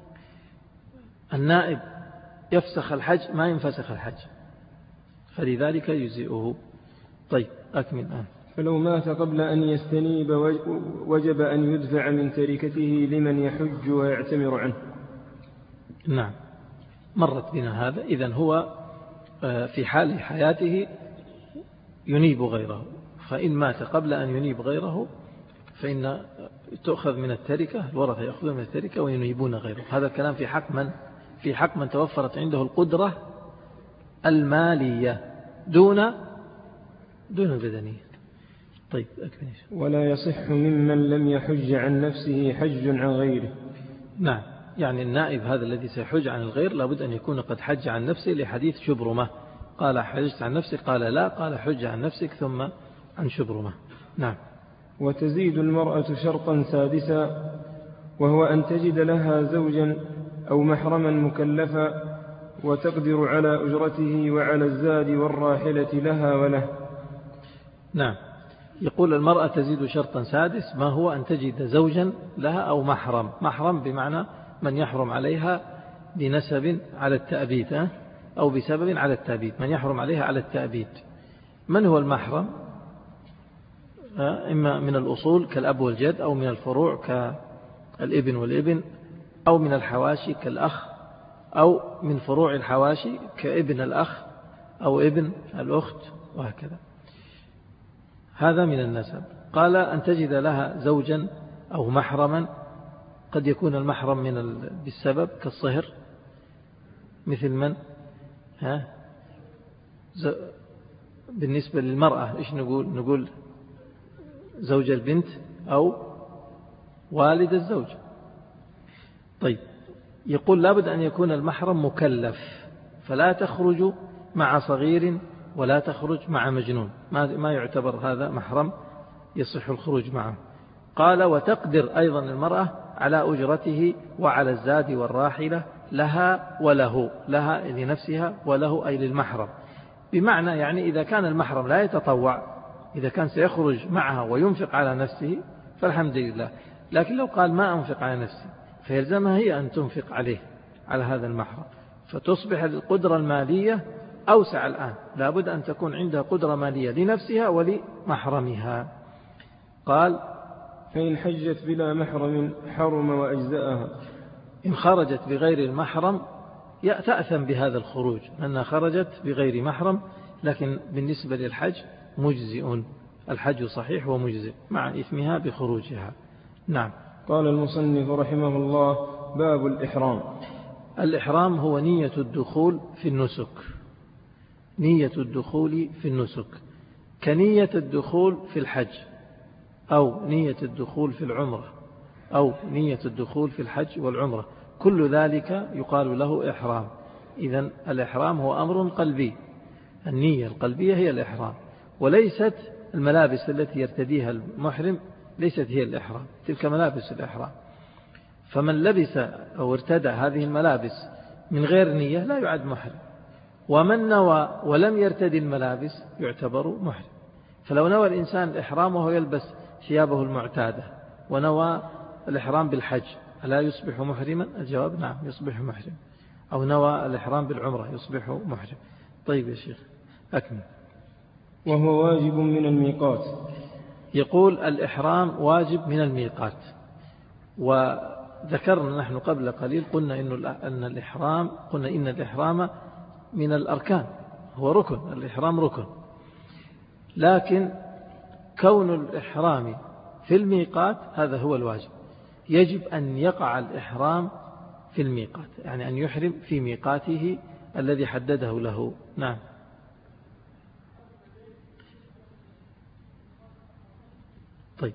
النائب يفسخ الحج؟ ما ينفسخ الحج، فلذلك يجزئه. طيب أكمل الآن. فلو مات قبل أن يستنيب وجب أن يدفع من تركته لمن يحج ويعتمر عنه. نعم، مرت بنا هذا. إذن هو في حال حياته ينيب غيره، فإن مات قبل أن ينيب غيره فإن تأخذ من التركة، الورثة يأخذون من التركة وينيبون غيره. هذا الكلام في حق من توفرت عنده القدرة المالية دون البدنية. طيب أكمل. ولا يصح ممن لم يحج عن نفسه حج عن غيره. نعم، يعني النائب هذا الذي سيحج عن الغير لابد أن يكون قد حج عن نفسه، لحديث شبرمة قال حجت عن نفسك، قال لا، قال حج عن نفسك ثم عن شبرمة. نعم. وتزيد المرأة شرطا سادسا، وهو أن تجد لها زوجا أو محرما مكلفا وتقدر على أجرته وعلى الزاد والراحلة لها وله. نعم، يقول المرأة تزيد شرطا سادس، ما هو؟ أن تجد زوجا لها أو محرم بمعنى من يحرم عليها بنسب على التأبيد أو بسبب على التأبيد، من يحرم عليها على التأبيد. من هو المحرم؟ إما من الأصول كالأب والجد، أو من الفروع كالابن والابن، أو من الحواشي كالأخ، أو من فروع الحواشي كابن الأخ أو ابن الأخت وهكذا. هذا من النسب. قال أن تجد لها زوجا أو محرما، قد يكون المحرم بالسبب كالصهر، مثل من بالنسبة للمرأة إيش نقول زوج البنت أو والد الزوج. طيب، يقول لابد أن يكون المحرم مكلف، فلا تخرج مع صغير ولا تخرج مع مجنون، ما يعتبر هذا محرم يصح الخروج معه. قال وتقدر أيضا المرأة على أجرته وعلى الزاد والراحلة لها وله، لها لنفسها وله أي للمحرم، بمعنى يعني إذا كان المحرم لا يتطوع، إذا كان سيخرج معها وينفق على نفسه فالحمد لله، لكن لو قال ما أنفق على نفسي فيلزمها هي أن تنفق عليه على هذا المحرم، فتصبح القدرة المالية أوسع الآن، لابد أن تكون عندها قدرة مالية لنفسها ولمحرمها. قال فإن حجت بلا محرم حرم وأجزأها. إن خرجت بغير المحرم تأثم بهذا الخروج أنها خرجت بغير محرم، لكن بالنسبة للحج مجزئ، الحج صحيح ومجزئ مع إثمها بخروجها. نعم. قال المصنف رحمه الله: باب الإحرام. الإحرام هو نية الدخول في النسك، نية الدخول في النسك كنية الدخول في الحج، أو نية الدخول في العمرة، أو نية الدخول في الحج والعمرة، كل ذلك يقال له إحرام. إذن الإحرام هو أمر قلبي، النية القلبية هي الإحرام، وليست الملابس التي يرتديها المحرم ليست هي الإحرام، تلك ملابس الإحرام. فمن لبس أو ارتدى هذه الملابس من غير نية لا يعد محرم، ومن نوى ولم يرتدي الملابس يعتبر محرم. فلو نوى الإنسان الإحرام وهو يلبس ثيابه المعتادة ونوى الإحرام بالحج ألا يصبح محرما؟ الجواب نعم يصبح محرم. أو نوى الإحرام بالعمرة يصبح محرم. طيب يا شيخ أكمل. وهو واجب من الميقات. يقول الإحرام واجب من الميقات، وذكرنا نحن قبل قليل قلنا إن الإحرام من الأركان، هو ركن، الإحرام ركن، لكن كون الإحرام في الميقات هذا هو الواجب، يجب أن يقع الإحرام في الميقات، يعني أن يحرم في ميقاته الذي حدده له. نعم. طيب،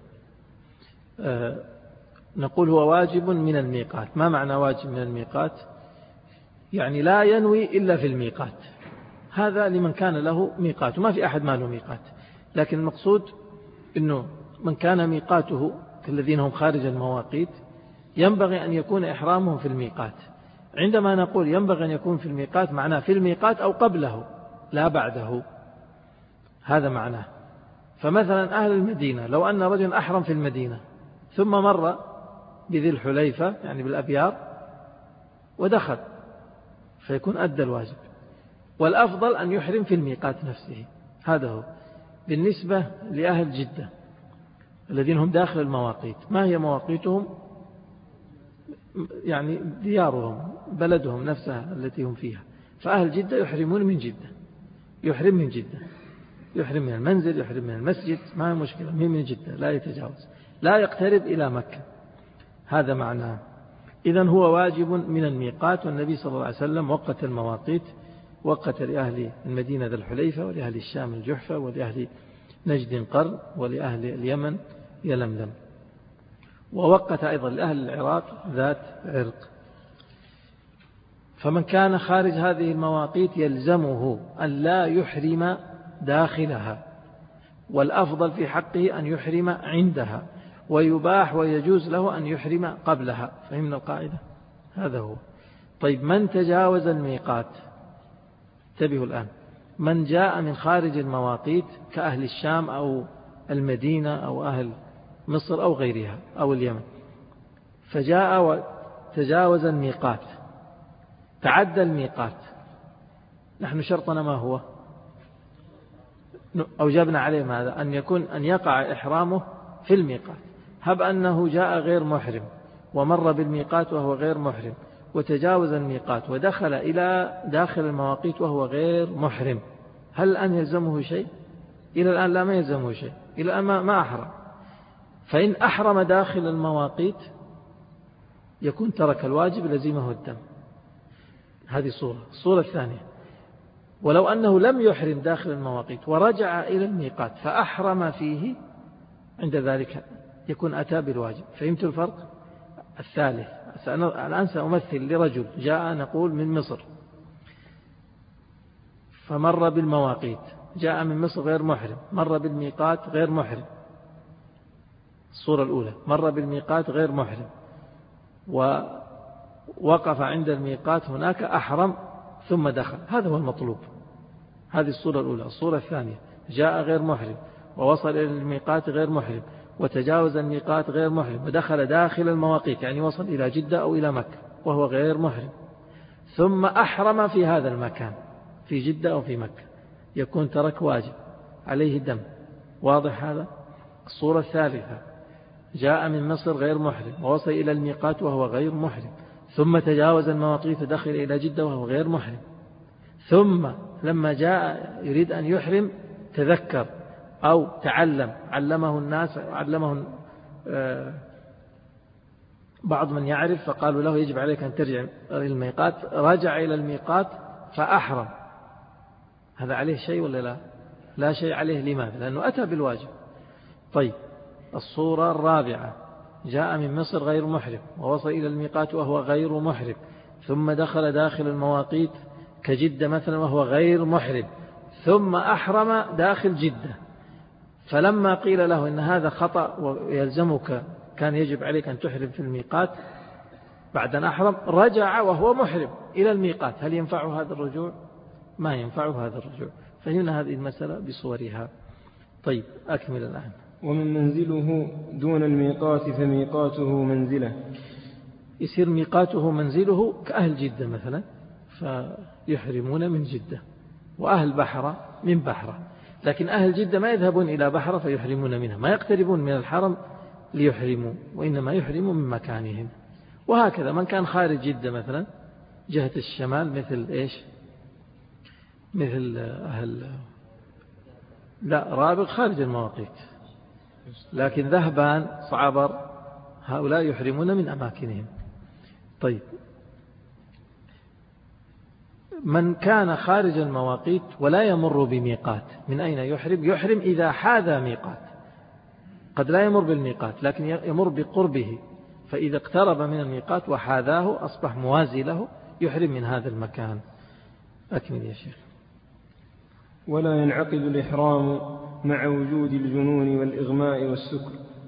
نقول هو واجب من الميقات. ما معنى واجب من الميقات؟ يعني لا ينوي إلا في الميقات، هذا لمن كان له ميقات، وما في أحد ما له ميقات، لكن المقصود أنه من كان ميقاته كالذين هم خارج المواقيت ينبغي أن يكون إحرامهم في الميقات. عندما نقول ينبغي أن يكون في الميقات معناه في الميقات أو قبله لا بعده، هذا معناه. فمثلا أهل المدينة لو أن رجل أحرم في المدينة ثم مر بذي الحليفة يعني بالأبيار ودخل فيكون أدى الواجب، والأفضل أن يحرم في الميقات نفسه. هذا هو. بالنسبة لأهل جدة الذين هم داخل المواقيت، ما هي مواقيتهم؟ يعني ديارهم، بلدهم نفسها التي هم فيها، فأهل جدة يحرمون من جدة، يحرم من جدة، يحرم من المنزل، يحرم من المسجد، ما هي مشكلة، من جدة لا يتجاوز، لا يقترب إلى مكة. هذا معناه. إذن هو واجب من الميقات. والنبي صلى الله عليه وسلم وقت المواقيت، وقت لأهل المدينة ذا الحليفة، ولأهل الشام الجحفة، ولأهل نجد قرن، ولأهل اليمن يلملم، ووقت أيضا لأهل العراق ذات عرق. فمن كان خارج هذه المواقيت يلزمه أن لا يحرم داخلها، والأفضل في حقه أن يحرم عندها، ويباح ويجوز له أن يحرم قبلها. فهمنا القاعدة؟ هذا هو. طيب من تجاوز الميقات؟ انتبهوا الآن، من جاء من خارج المواقيت كأهل الشام أو المدينة أو أهل مصر أو غيرها أو اليمن، فجاء وتجاوز الميقات، تعدى الميقات، نحن شرطنا ما هو؟ أوجبنا عليه ماذا؟ أن يقع إحرامه في الميقات. هب أنه جاء غير محرم ومر بالميقات وهو غير محرم، وتجاوز الميقات ودخل إلى داخل المواقيت وهو غير محرم، هل الآن يلزمه شيء؟ إلى الآن لا، ما يلزمه شيء، إلى الآن ما أحرم. فإن أحرم داخل المواقيت يكون ترك الواجب، لزمه الدم. هذه الصورة الثانية. ولو أنه لم يحرم داخل المواقيت ورجع إلى الميقات فأحرم فيه، عند ذلك يكون أتى بالواجب. فهمت الفرق؟ الثالث، الآن سأمثل لرجل جاء نقول من مصر، فمر بالمواقيت، جاء من مصر غير محرم، مر بالميقات غير محرم. الصورة الأولى، مر بالميقات غير محرم ووقف عند الميقات، هناك أحرم ثم دخل، هذا هو المطلوب. هذه الصورة الأولى. الصورة الثانية، جاء غير محرم ووصل إلى الميقات غير محرم، وتجاوز الميقات غير محرم، ودخل داخل المواقيت، يعني وصل إلى جدة أو إلى مكة وهو غير محرم، ثم أحرم في هذا المكان في جدة أو في مكة، يكون ترك واجب، عليه دم. واضح هذا؟ الصورة الثالثة، جاء من مصر غير محرم ووصل إلى الميقات وهو غير محرم، ثم تجاوز المواقيت ودخل إلى جدة وهو غير محرم، ثم لما جاء يريد أن يحرم تذكر أو علمه الناس، علمه بعض من يعرف، فقالوا له يجب عليك أن ترجع إلى الميقات، رجع إلى الميقات فأحرم، هذا عليه شيء ولا لا؟ لا شيء عليه. لماذا؟ لأنه أتى بالواجب. طيب الصورة الرابعة، جاء من مصر غير محرم ووصل إلى الميقات وهو غير محرم، ثم دخل داخل المواقيت كجدة مثلا وهو غير محرم، ثم أحرم داخل جدة، فلما قيل له إن هذا خطأ ويلزمك، كان يجب عليك أن تحرم في الميقات بعد أن أحرم، رجع وهو محرم إلى الميقات، هل ينفعه هذا الرجوع؟ ما ينفعه هذا الرجوع. فهمنا هذه المسألة بصورها. طيب أكمل الآن. ومن منزله دون الميقات فميقاته منزله، يصير ميقاته منزله كأهل جدة مثلا، فيحرمون من جدة، وأهل بحرة من بحرة، لكن أهل جدة ما يذهبون إلى بحرة فيحرمون منها، ما يقتربون من الحرم ليحرموا، وإنما يحرموا من مكانهم. وهكذا من كان خارج جدة مثلا جهة الشمال، مثل إيش؟ مثل أهل رابغ خارج المواقيت، لكن ذهبان صعبر هؤلاء يحرمون من أماكنهم. طيب من كان خارج المواقيت ولا يمر بميقات، من أين يحرم؟ يحرم إذا حاذى ميقات، قد لا يمر بالميقات لكن يمر بقربه، فإذا اقترب من الميقات وحاذاه أصبح موازي له، يحرم من هذا المكان. أكمل يا شيخ. ولا ينعقد الإحرام مع وجود الجنون والإغماء والسكر،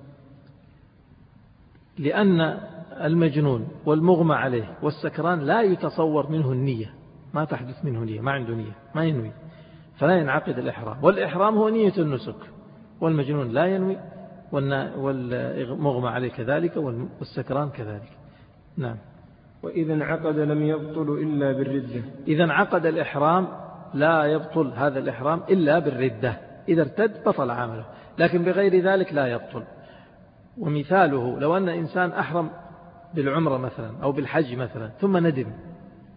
لأن المجنون والمغمى عليه والسكران لا يتصور منه النية، ما تحدث منه نية، ما عنده نية، ما ينوي، فلا ينعقد الإحرام. والإحرام هو نية النسك، والمجنون لا ينوي، والمغمى عليه كذلك، والسكران كذلك. نعم. وإذا انعقد لم يبطل إلا بالردة، إذا انعقد الإحرام لا يبطل هذا الإحرام إلا بالردة، إذا ارتد بطل عمله، لكن بغير ذلك لا يبطل. ومثاله لو أن إنسان أحرم بالعمرة مثلا أو بالحج مثلا ثم ندم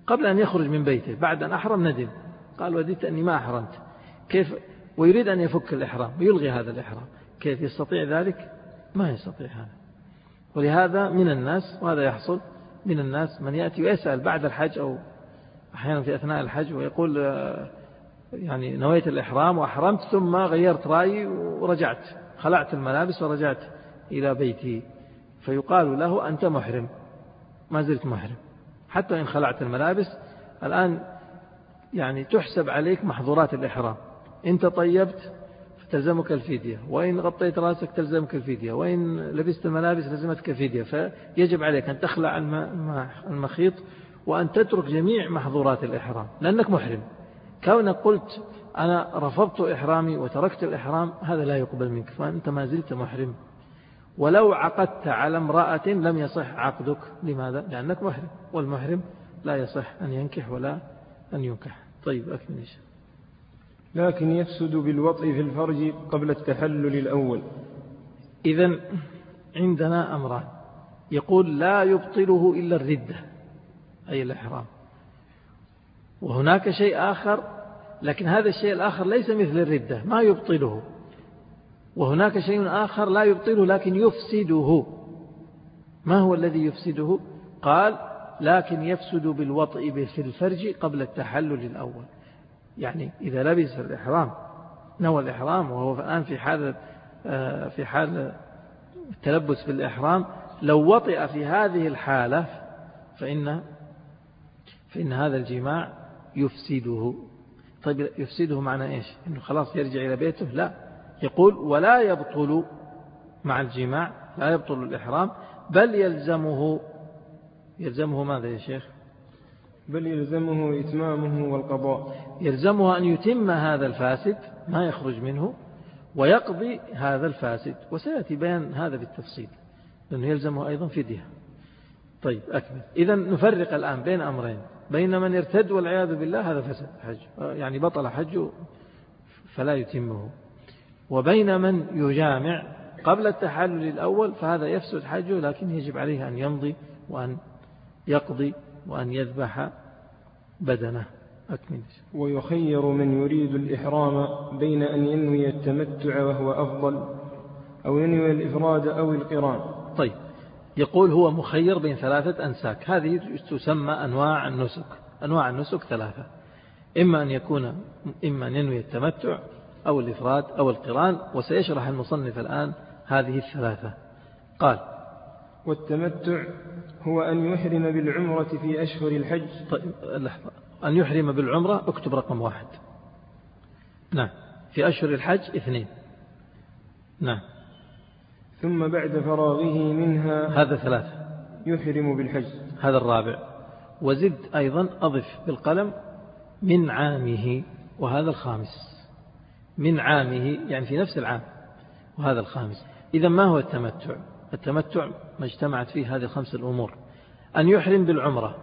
قبل أن يخرج من بيته بعد أن أحرم ندم، قال وددت أني ما أحرمت، كيف؟ ويريد أن يفك الإحرام ويلغي هذا الإحرام، كيف يستطيع ذلك؟ ما يستطيع هذا. ولهذا من الناس، وهذا يحصل من الناس، من يأتي ويسأل بعد الحج أو أحيانا في أثناء الحج ويقول يعني نويت الإحرام وأحرمت ثم غيرت رأيي ورجعت، خلعت الملابس ورجعت إلى بيتي، فيقال له أنت محرم، ما زلت محرم حتى إن خلعت الملابس. الآن يعني تحسب عليك محظورات الإحرام، إن تطيبت تلزمك الفدية، وإن غطيت رأسك تلزمك الفدية، وإن لبست الملابس لزمتك الفدية. فيجب عليك أن تخلع المخيط وأن تترك جميع محظورات الإحرام لأنك محرم. كونك قلت أنا رفضت إحرامي وتركت الإحرام، هذا لا يقبل منك، فأنت ما زلت محرم. ولو عقدت على امرأة لم يصح عقدك. لماذا؟ لأنك محرم، والمحرم لا يصح أن ينكح ولا أن ينكح. طيب أكمل إيش. لكن يفسد بالوطء في الفرج قبل التحلل الأول. إذن عندنا أمران، يقول لا يبطله إلا الردة أي الإحرام، وهناك شيء آخر لكن هذا الشيء الآخر ليس مثل الردة ما يبطله، وهناك شيء آخر لا يبطله لكن يفسده. ما هو الذي يفسده؟ قال لكن يفسد بالوطء في الفرج قبل التحلل الأول. يعني إذا لبس الإحرام نوى الإحرام وهو الآن في حال التلبس بالإحرام، لو وطئ في هذه الحالة فإن هذا الجماع يفسده. طيب يفسده معنى إيش؟ إنه خلاص يرجع إلى بيته؟ لا، يقول ولا يبطل مع الجماع، لا يبطل الإحرام، بل يلزمه ماذا يا شيخ؟ بل يلزمه إتمامه والقضاء. يلزمه أن يتم هذا الفاسد ما يخرج منه ويقضي هذا الفاسد، وسيأتي بيان هذا بالتفصيل لأنه يلزمه أيضا فدية. طيب أكمل. إذن نفرق الآن بين أمرين، بين من ارتد والعياذ بالله هذا فسد حج يعني بطل حجه فلا يتمه، وبين من يجامع قبل التحلل الأول فهذا يفسد حجه لكن يجب عليه أن يمضي وأن يقضي وأن يذبح بدنه. أكمل. ويخير من يريد الإحرام بين أن ينوي التمتع وهو أفضل أو ينوي الإفراد أو القران. طيب يقول هو مخير بين ثلاثة أنساك، هذه تسمى أنواع النسك. أنواع النسك ثلاثة، إما أن ينوي التمتع أو الإفراد أو القران، وسيشرح المصنف الآن هذه الثلاثة. قال والتمتع هو أن يحرم بالعمرة في أشهر الحج. طيب لحظة، أن يحرم بالعمرة اكتب رقم 1. نعم، في أشهر الحج 2. نعم. ثم بعد فراغه منها هذا 3 يحرم بالحج. هذا 4. وزد أيضا أضف بالقلم من عامه، وهذا 5. من عامه يعني في نفس العام، وهذا 5. إذا ما هو التمتع؟ التمتع ما اجتمعت فيه هذه 5 الأمور. أن يحرم بالعمرة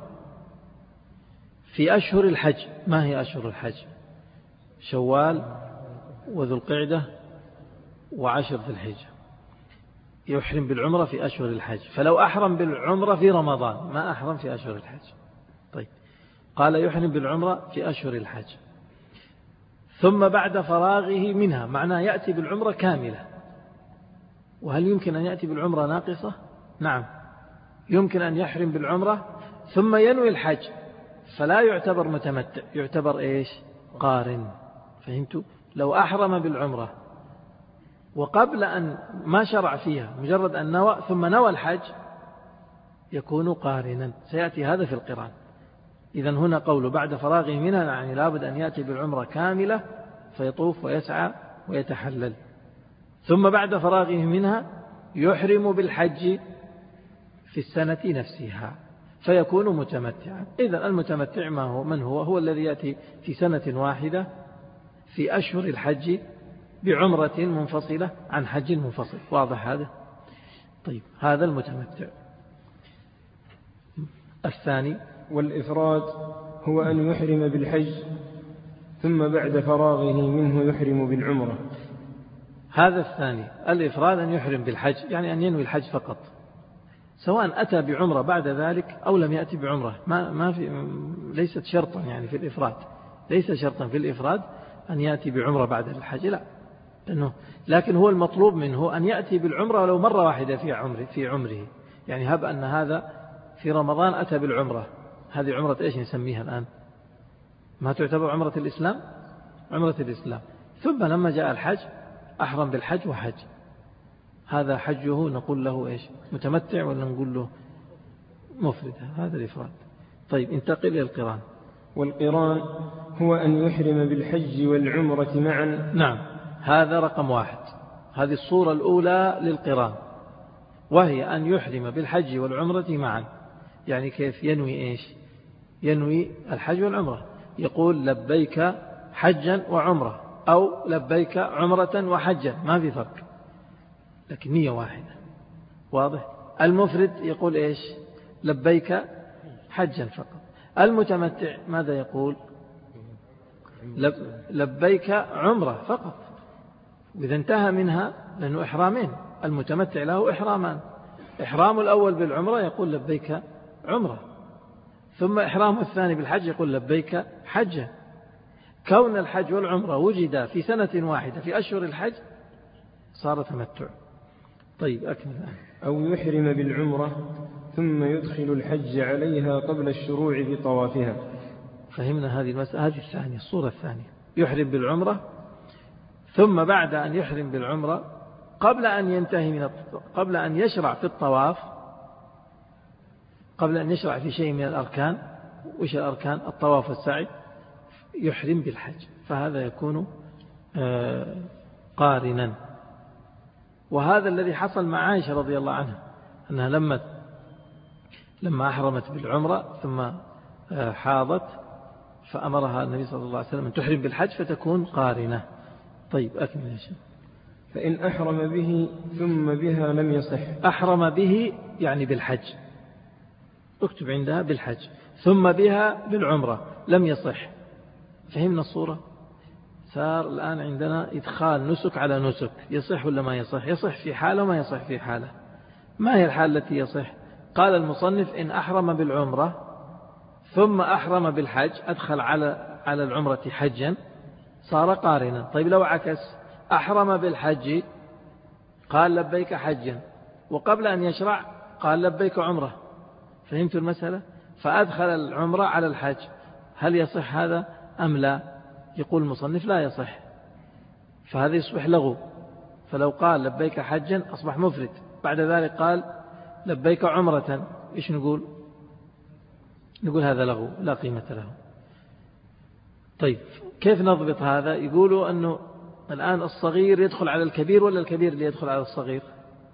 في أشهر الحج. ما هي أشهر الحج؟ شوال وذو القعدة و10 ذي الحجة. يحرم بالعمرة في أشهر الحج، فلو أحرم بالعمرة في رمضان ما أحرم في أشهر الحج. طيب قال يحرم بالعمرة في أشهر الحج، ثم بعد فراغه منها، معناه يأتي بالعمرة كاملة. وهل يمكن أن يأتي بالعمرة ناقصة؟ نعم، يمكن أن يحرم بالعمرة ثم ينوي الحج، فلا يعتبر متمتع، يعتبر إيش؟ قارن. فهمتوا؟ لو أحرم بالعمرة وقبل أن ما شرع فيها مجرد أن نوى ثم نوى الحج يكون قارنا، سيأتي هذا في القران. إذن هنا قوله بعد فراغه منها يعني لابد أن يأتي بالعمرة كاملة فيطوف ويسعى ويتحلل، ثم بعد فراغه منها يحرم بالحج في السنة نفسها فيكون متمتعا. إذن المتمتع من هو الذي يأتي في سنة واحدة في أشهر الحج بعمرة منفصلة عن حج منفصل. واضح هذا؟ طيب هذا المتمتع. الثاني والإفراد هو أن يحرم بالحج ثم بعد فراغه منه يحرم بالعمرة. هذا الثاني. الإفراد أن يحرم بالحج يعني أن ينوي الحج فقط، سواء أتى بعمرة بعد ذلك أو لم يأتي بعمرة، ما في، ليست شرطا يعني في الإفراد، ليس شرطا في الإفراد أن يأتي بعمرة بعد الحج، لا، لكن هو المطلوب منه أن يأتي بالعمرة ولو مرة واحدة في عمره. يعني هب أن هذا في رمضان أتى بالعمرة، هذه عمرة إيش نسميها الآن؟ ما تعتبر عمرة الإسلام؟ عمرة الإسلام. ثم لما جاء الحج أحرم بالحج وحج، هذا حجه نقول له إيش؟ متمتع ولا نقول له مفرد؟ هذا الإفراد. طيب انتقل إلى القران. والقران هو أن يحرم بالحج والعمرة معا. نعم، هذا رقم 1، هذه الصورة الأولى للقران، وهي أن يحرم بالحج والعمرة معا. يعني كيف ينوي إيش؟ ينوي الحج والعمرة، يقول لبيك حجا وعمرة، أو لبيك عمرة وحجا، ما في فرق، لكن نية واحدة، واضح؟ المفرد يقول إيش؟ لبيك حجا فقط. المتمتع ماذا يقول؟ لبيك عمرة فقط، وإذا انتهى منها، لأنه إحرامين، المتمتع له إحرامان، إحرام الأول بالعمرة يقول لبيك عمرة، ثم إحرام الثاني بالحج يقول لبيك حجا. كون الحج والعمرة وجد في سنة واحدة في أشهر الحج صار تمتع. طيب أكمل الآن. أو يحرم بالعمرة ثم يدخل الحج عليها قبل الشروع بطوافها. فهمنا هذه المسألة، هذه الثانية، الصورة الثانية، يحرم بالعمرة، ثم بعد أن يحرم بالعمرة قبل أن ينتهي قبل أن يشرع في الطواف، قبل أن يشرع في شيء من الأركان. وش الأركان؟ الطواف والسعي، يحرم بالحج، فهذا يكون قارنا. وهذا الذي حصل مع عائشة رضي الله عنها، أنها لما أحرمت بالعمرة ثم حاضت، فأمرها النبي صلى الله عليه وسلم أن تحرم بالحج فتكون قارنة. طيب أكمل يا شيخ. فإن أحرم به ثم بها لم يصح. أحرم به يعني بالحج، اكتب عندها بالحج، ثم بها بالعمرة لم يصح. فهمنا الصورة؟ صار الآن عندنا إدخال نسك على نسك، يصح ولا ما يصح؟ يصح في حالة وما يصح في حالة. ما هي الحالة التي يصح؟ قال المصنف إن أحرم بالعمرة ثم أحرم بالحج، أدخل على العمرة حجا، صار قارنا. طيب لو عكس، أحرم بالحج قال لبيك حجا، وقبل أن يشرع قال لبيك عمرة، فهمت المسألة؟ فأدخل العمرة على الحج، هل يصح هذا أم لا؟ يقول المصنف لا يصح، فهذا يصبح لغو. فلو قال لبيك حجا أصبح مفرد، بعد ذلك قال لبيك عمرة، إيش نقول؟ نقول هذا لغو لا قيمة له. طيب كيف نضبط هذا؟ يقولوا أنه الآن الصغير يدخل على الكبير ولا الكبير اللي يدخل على الصغير؟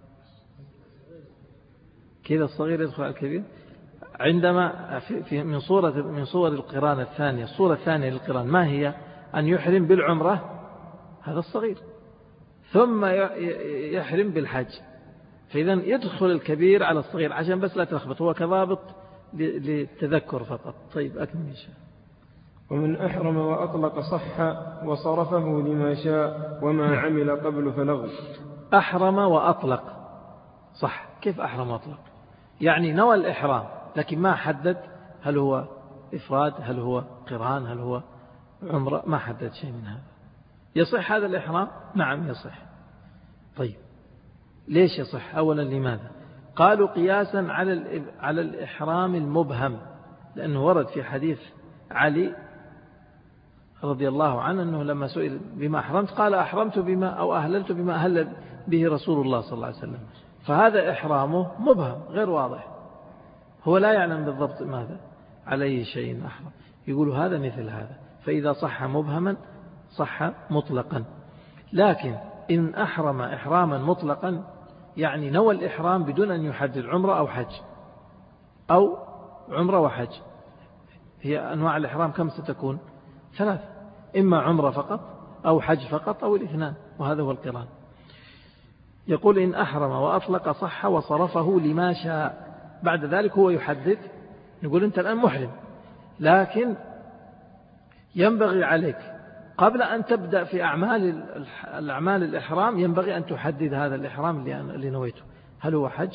كذا الصغير يدخل على الكبير. عندما من صور القران الثانية، الصورة الثانية للقران ما هي؟ أن يحرم بالعمرة، هذا الصغير، ثم يحرم بالحج، فإذا يدخل الكبير على الصغير عشان بس لا تلخبط، هو كضابط للتذكر فقط. طيب أكمل إن شاء. ومن أحرم وأطلق صح وصرفه لما شاء وما عمل قبل فلغو. أحرم وأطلق صح. كيف أحرم وأطلق؟ يعني نوى الإحرام لكن ما حدد هل هو إفراد، هل هو قران، هل هو عمرة، ما حدد شيء من هذا. يصح هذا الإحرام؟ نعم يصح. طيب ليش يصح؟ أولا لماذا؟ قالوا قياسا على الإحرام المبهم، لأنه ورد في حديث علي رضي الله عنه أنه لما سئل بما أحرمت قال أحرمت بما أو أهللت بما أهل به رسول الله صلى الله عليه وسلم، فهذا إحرامه مبهم غير واضح، هو لا يعلم بالضبط ماذا عليه شيء أحرم. يقول هذا مثل هذا، فإذا صح مبهما صح مطلقا. لكن إن أحرم إحراما مطلقا يعني نوى الإحرام بدون أن يحدد عمرة أو حج أو عمرة وحج. هي أنواع الإحرام كم ستكون؟ 3، إما عمرة فقط أو حج فقط أو الاثنان، وهذا هو القران. يقول إن أحرم وأطلق صح وصرفه لما شاء، بعد ذلك هو يحدد. نقول أنت الآن محرم، لكن ينبغي عليك قبل أن تبدأ في أعمال الإحرام ينبغي أن تحدد هذا الإحرام اللي نويته، هل هو حج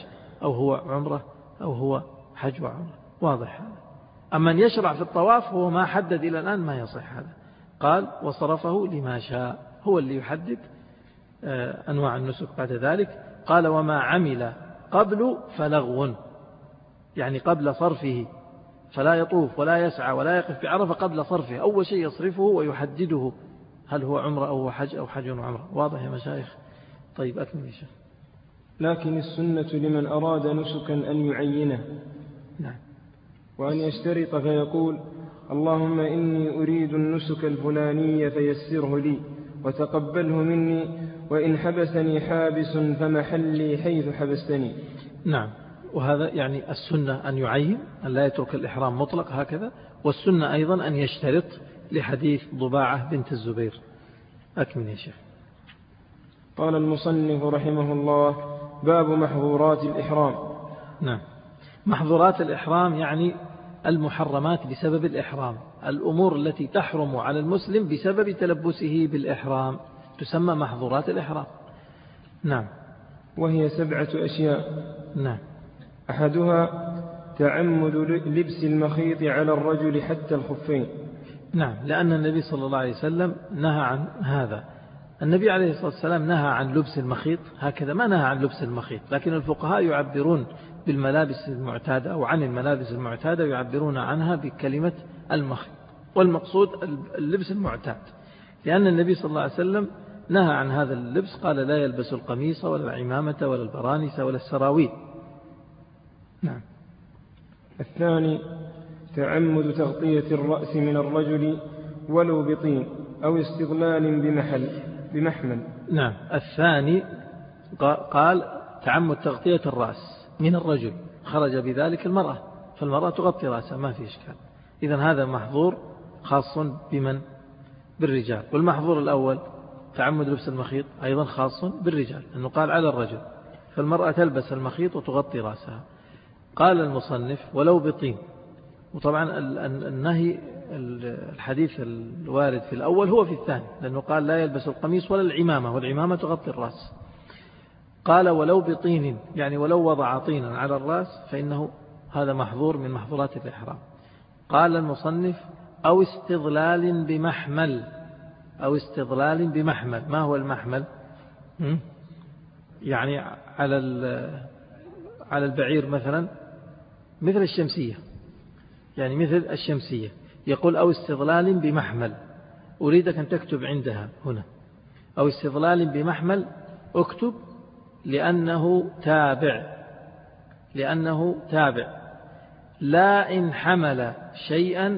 أو هو عمرة أو هو حج وعمرة. واضح هذا. أما أن يشرع في الطواف هو ما حدد إلى الآن، ما يصح هذا. قال وصرفه لما شاء، هو اللي يحدد أنواع النسك بعد ذلك. قال وما عمل قبل فلغو، يعني قبل صرفه، فلا يطوف ولا يسعى ولا يقف بعرفة قبل صرفه. أول شيء يصرفه ويحدده هل هو عمرة أو هو حج أو حج وعمرة. واضح يا مشايخ؟ طيب أكمل يا شيخ. لكن السنة لمن أراد نسكا أن يعينه، نعم، وأن يشترط فيقول اللهم إني أريد النسك الفلاني فيسره لي وتقبله مني، وإن حبسني حابس فمحلي حيث حبستني. نعم. وهذا يعني السنة أن يعين، أن لا يترك الإحرام مطلق هكذا. والسنة أيضا أن يشترط لحديث ضباعة بنت الزبير. أكمل يا شيخ. قال المصنف رحمه الله باب محظورات الإحرام. نعم. محظورات الإحرام يعني المحرمات بسبب الإحرام، الأمور التي تحرم على المسلم بسبب تلبسه بالإحرام تسمى محظورات الإحرام. نعم. وهي 7 أشياء. نعم. أحدها تعمد لبس المخيط على الرجل حتى الخفين. نعم، لأن النبي صلى الله عليه وسلم نهى عن هذا. النبي عليه الصلاة والسلام نهى عن لبس المخيط هكذا، ما نهى عن لبس المخيط، لكن الفقهاء يعبرون بالملابس المعتادة أو عن الملابس المعتادة يعبرون عنها بكلمة المخيط، والمقصود اللبس المعتاد، لأن النبي صلى الله عليه وسلم نهى عن هذا اللبس. قال لا يلبس القميص ولا العمامة ولا البرانس ولا السراويل. نعم. الثاني تعمد تغطية الرأس من الرجل ولو بطين أو استغلال بمحمل. نعم. الثاني قال تعمد تغطية الرأس من الرجل، خرج بذلك المرأة، فالمرأة تغطي رأسها ما في إشكال. إذن هذا محظور خاص بمن؟ بالرجال. والمحظور الأول تعمد لبس المخيط أيضا خاص بالرجال، أنه قال على الرجل، فالمرأة تلبس المخيط وتغطي رأسها. قال المصنف ولو بطين. وطبعا النهي الحديث الوارد في الأول هو في الثاني، لأنه قال لا يلبس القميص ولا العمامة، والعمامة تغطي الرأس. قال ولو بطين، يعني ولو وضع طينا على الرأس فإنه هذا محظور من محظورات الإحرام. قال المصنف أو استظلال بمحمل. أو استظلال بمحمل. ما هو المحمل؟ يعني على البعير مثلا، مثل الشمسية، يعني مثل الشمسية. يقول أو استظلال بمحمل. أريدك أن تكتب عندها هنا أو استظلال بمحمل، اكتب لأنه تابع. لأنه تابع. لا إن حمل شيئا،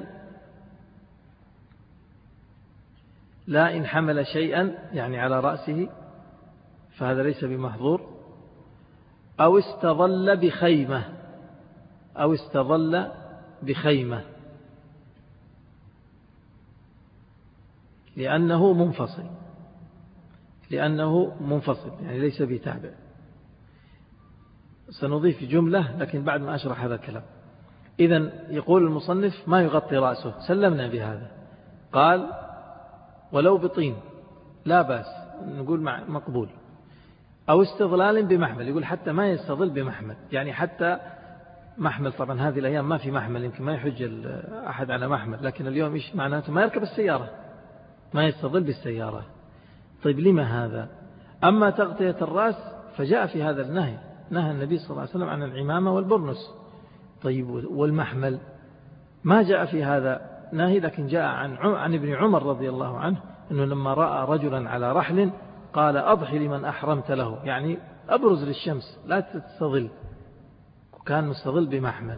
لا إن حمل شيئا يعني على رأسه فهذا ليس بمحظور. أو استظل بخيمة. أو استظل بخيمة لأنه منفصل. لأنه منفصل يعني ليس بتابع. سنضيف جملة لكن بعد ما أشرح هذا الكلام. إذن يقول المصنف ما يغطي رأسه، سلمنا بهذا. قال ولو بطين لا بأس، نقول مقبول. أو استظلال بمحمل، يقول حتى ما يستظل بمحمل، يعني حتى محمل. طبعا هذه الأيام ما في محمل، يمكن ما يحج أحد على محمل، لكن اليوم إيش معناته؟ ما يركب السيارة، ما يستظل بالسيارة. طيب لما هذا؟ أما تغطية الرأس فجاء في هذا النهي، نهى النبي صلى الله عليه وسلم عن العمامة والبرنس. طيب والمحمل ما جاء في هذا نهي، لكن جاء عن ابن عمر رضي الله عنه أنه لما رأى رجلا على رحل قال أضحي لمن أحرمت له، يعني أبرز للشمس لا تستظل، كان مستظل بمحمل.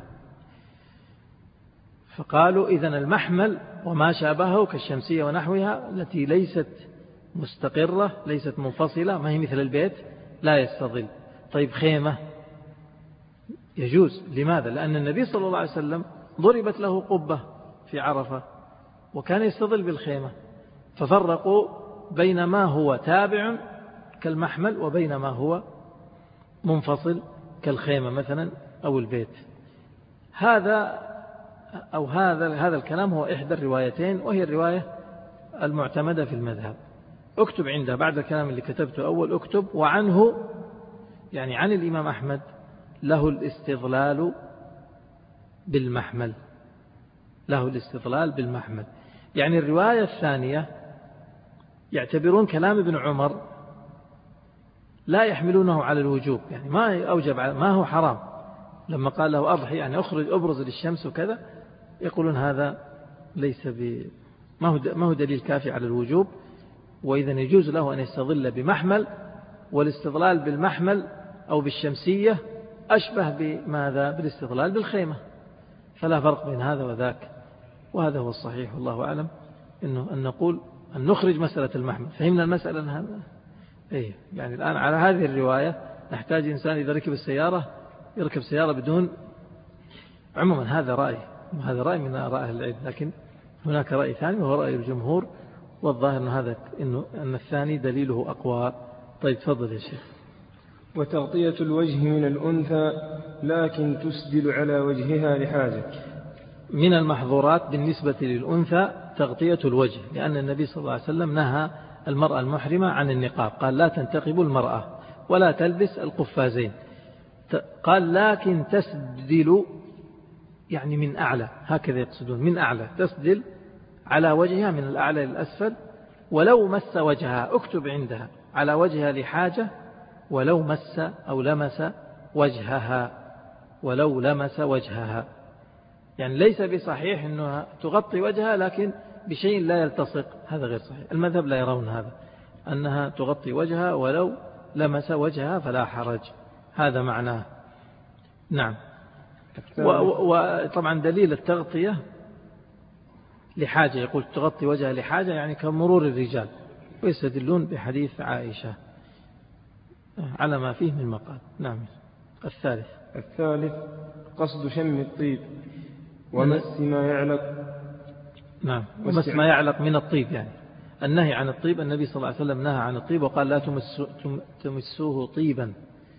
فقالوا إذن المحمل وما شابهه كالشمسية ونحوها التي ليست مستقرة ليست منفصلة، ما هي مثل البيت، لا يستظل. طيب خيمة يجوز. لماذا؟ لأن النبي صلى الله عليه وسلم ضربت له قبة في عرفة وكان يستظل بالخيمة، ففرقوا بين ما هو تابع كالمحمل وبين ما هو منفصل كالخيمة مثلا أو البيت. هذا الكلام هو إحدى الروايتين، وهي الرواية المعتمدة في المذهب. اكتب عندها بعد الكلام اللي كتبته أول، اكتب وعنه، يعني عن الإمام أحمد له الاستظلال بالمحمل، له الاستظلال بالمحمل. يعني الرواية الثانية يعتبرون كلام ابن عمر لا يحملونه على الوجوب، يعني ما أوجب، ما هو حرام لما قال له أضحي يعني أبرز للشمس وكذا، يقولون هذا ليس ما هو دليل كافي على الوجوب، وإذا يجوز له أن يستظل بمحمل، والاستظلال بالمحمل أو بالشمسية أشبه بماذا؟ بالاستظلال بالخيمة، فلا فرق بين هذا وذاك. وهذا هو الصحيح والله أعلم، إنه أن نقول أن نخرج مسألة المحمل. فهمنا المسألة هذا؟ إيه، يعني الآن على هذه الرواية نحتاج إنسان إذا ركب السيارة يركب سيارة بدون، عموما هذا رأي من آراء أهل العلم، لكن هناك رأي ثاني وهو رأي الجمهور، والظاهر أن الثاني دليله أقوى. طيب تفضل يا شيخ. وتغطية الوجه من الأنثى لكن تسدل على وجهها لحاجة. من المحظورات بالنسبة للأنثى تغطية الوجه، لأن النبي صلى الله عليه وسلم نهى المرأة المحرمة عن النقاب، قال لا تنتقب المرأة ولا تلبس القفازين، قال لكن تسدل يعني من أعلى، هكذا يقصدون، من أعلى تسدل على وجهها من الأعلى للأسفل، ولو مس وجهها، اكتب عندها على وجهها لحاجة، ولو مس أو لمس وجهها، ولو لمس وجهها، يعني ليس بصحيح أنها تغطي وجهها لكن بشيء لا يلتصق، هذا غير صحيح. المذهب لا يرون هذا، أنها تغطي وجهها ولو لمس وجهها فلا حرج، هذا معناه. نعم. وطبعا دليل التغطية لحاجة، يقول تغطي وجهها لحاجة يعني كمرور الرجال، ويستدلون بحديث عائشة على ما فيه من مقال. نعم. الثالث قصد شم الطيب ومس ما يعلق. نعم، ومس ما يعلق من الطيب، يعني النهي عن الطيب، النبي صلى الله عليه وسلم نهى عن الطيب وقال لا تمسوه طيبا،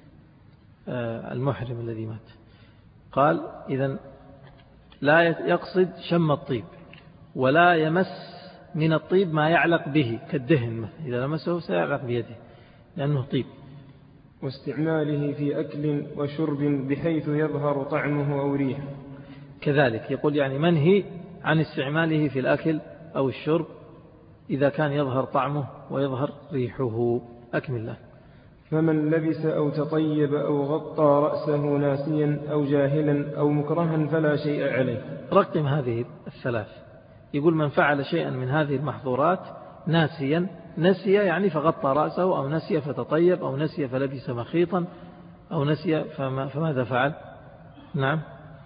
المحرم الذي مات، قال إذن لا يقصد شم الطيب، ولا يمس من الطيب ما يعلق به كالدهن مثلا، إذا لمسه سيعلق بيده لأنه طيب. واستعماله في أكل وشرب بحيث يظهر طعمه أو ريحه، كذلك يقول يعني منهي عن استعماله في الأكل أو الشرب إذا كان يظهر طعمه ويظهر ريحه. أكمل له. فمن لبس أو تطيب أو غطى رأسه ناسيا أو جاهلا أو مكرها فلا شيء عليه. رقم هذه الثلاث، يقول من فعل شيئا من هذه المحظورات ناسيا، نسي يعني فغطى رأسه، أو نسي فتطيب، أو نسي فلبس مخيطا، أو نسي فماذا فعل؟ نعم،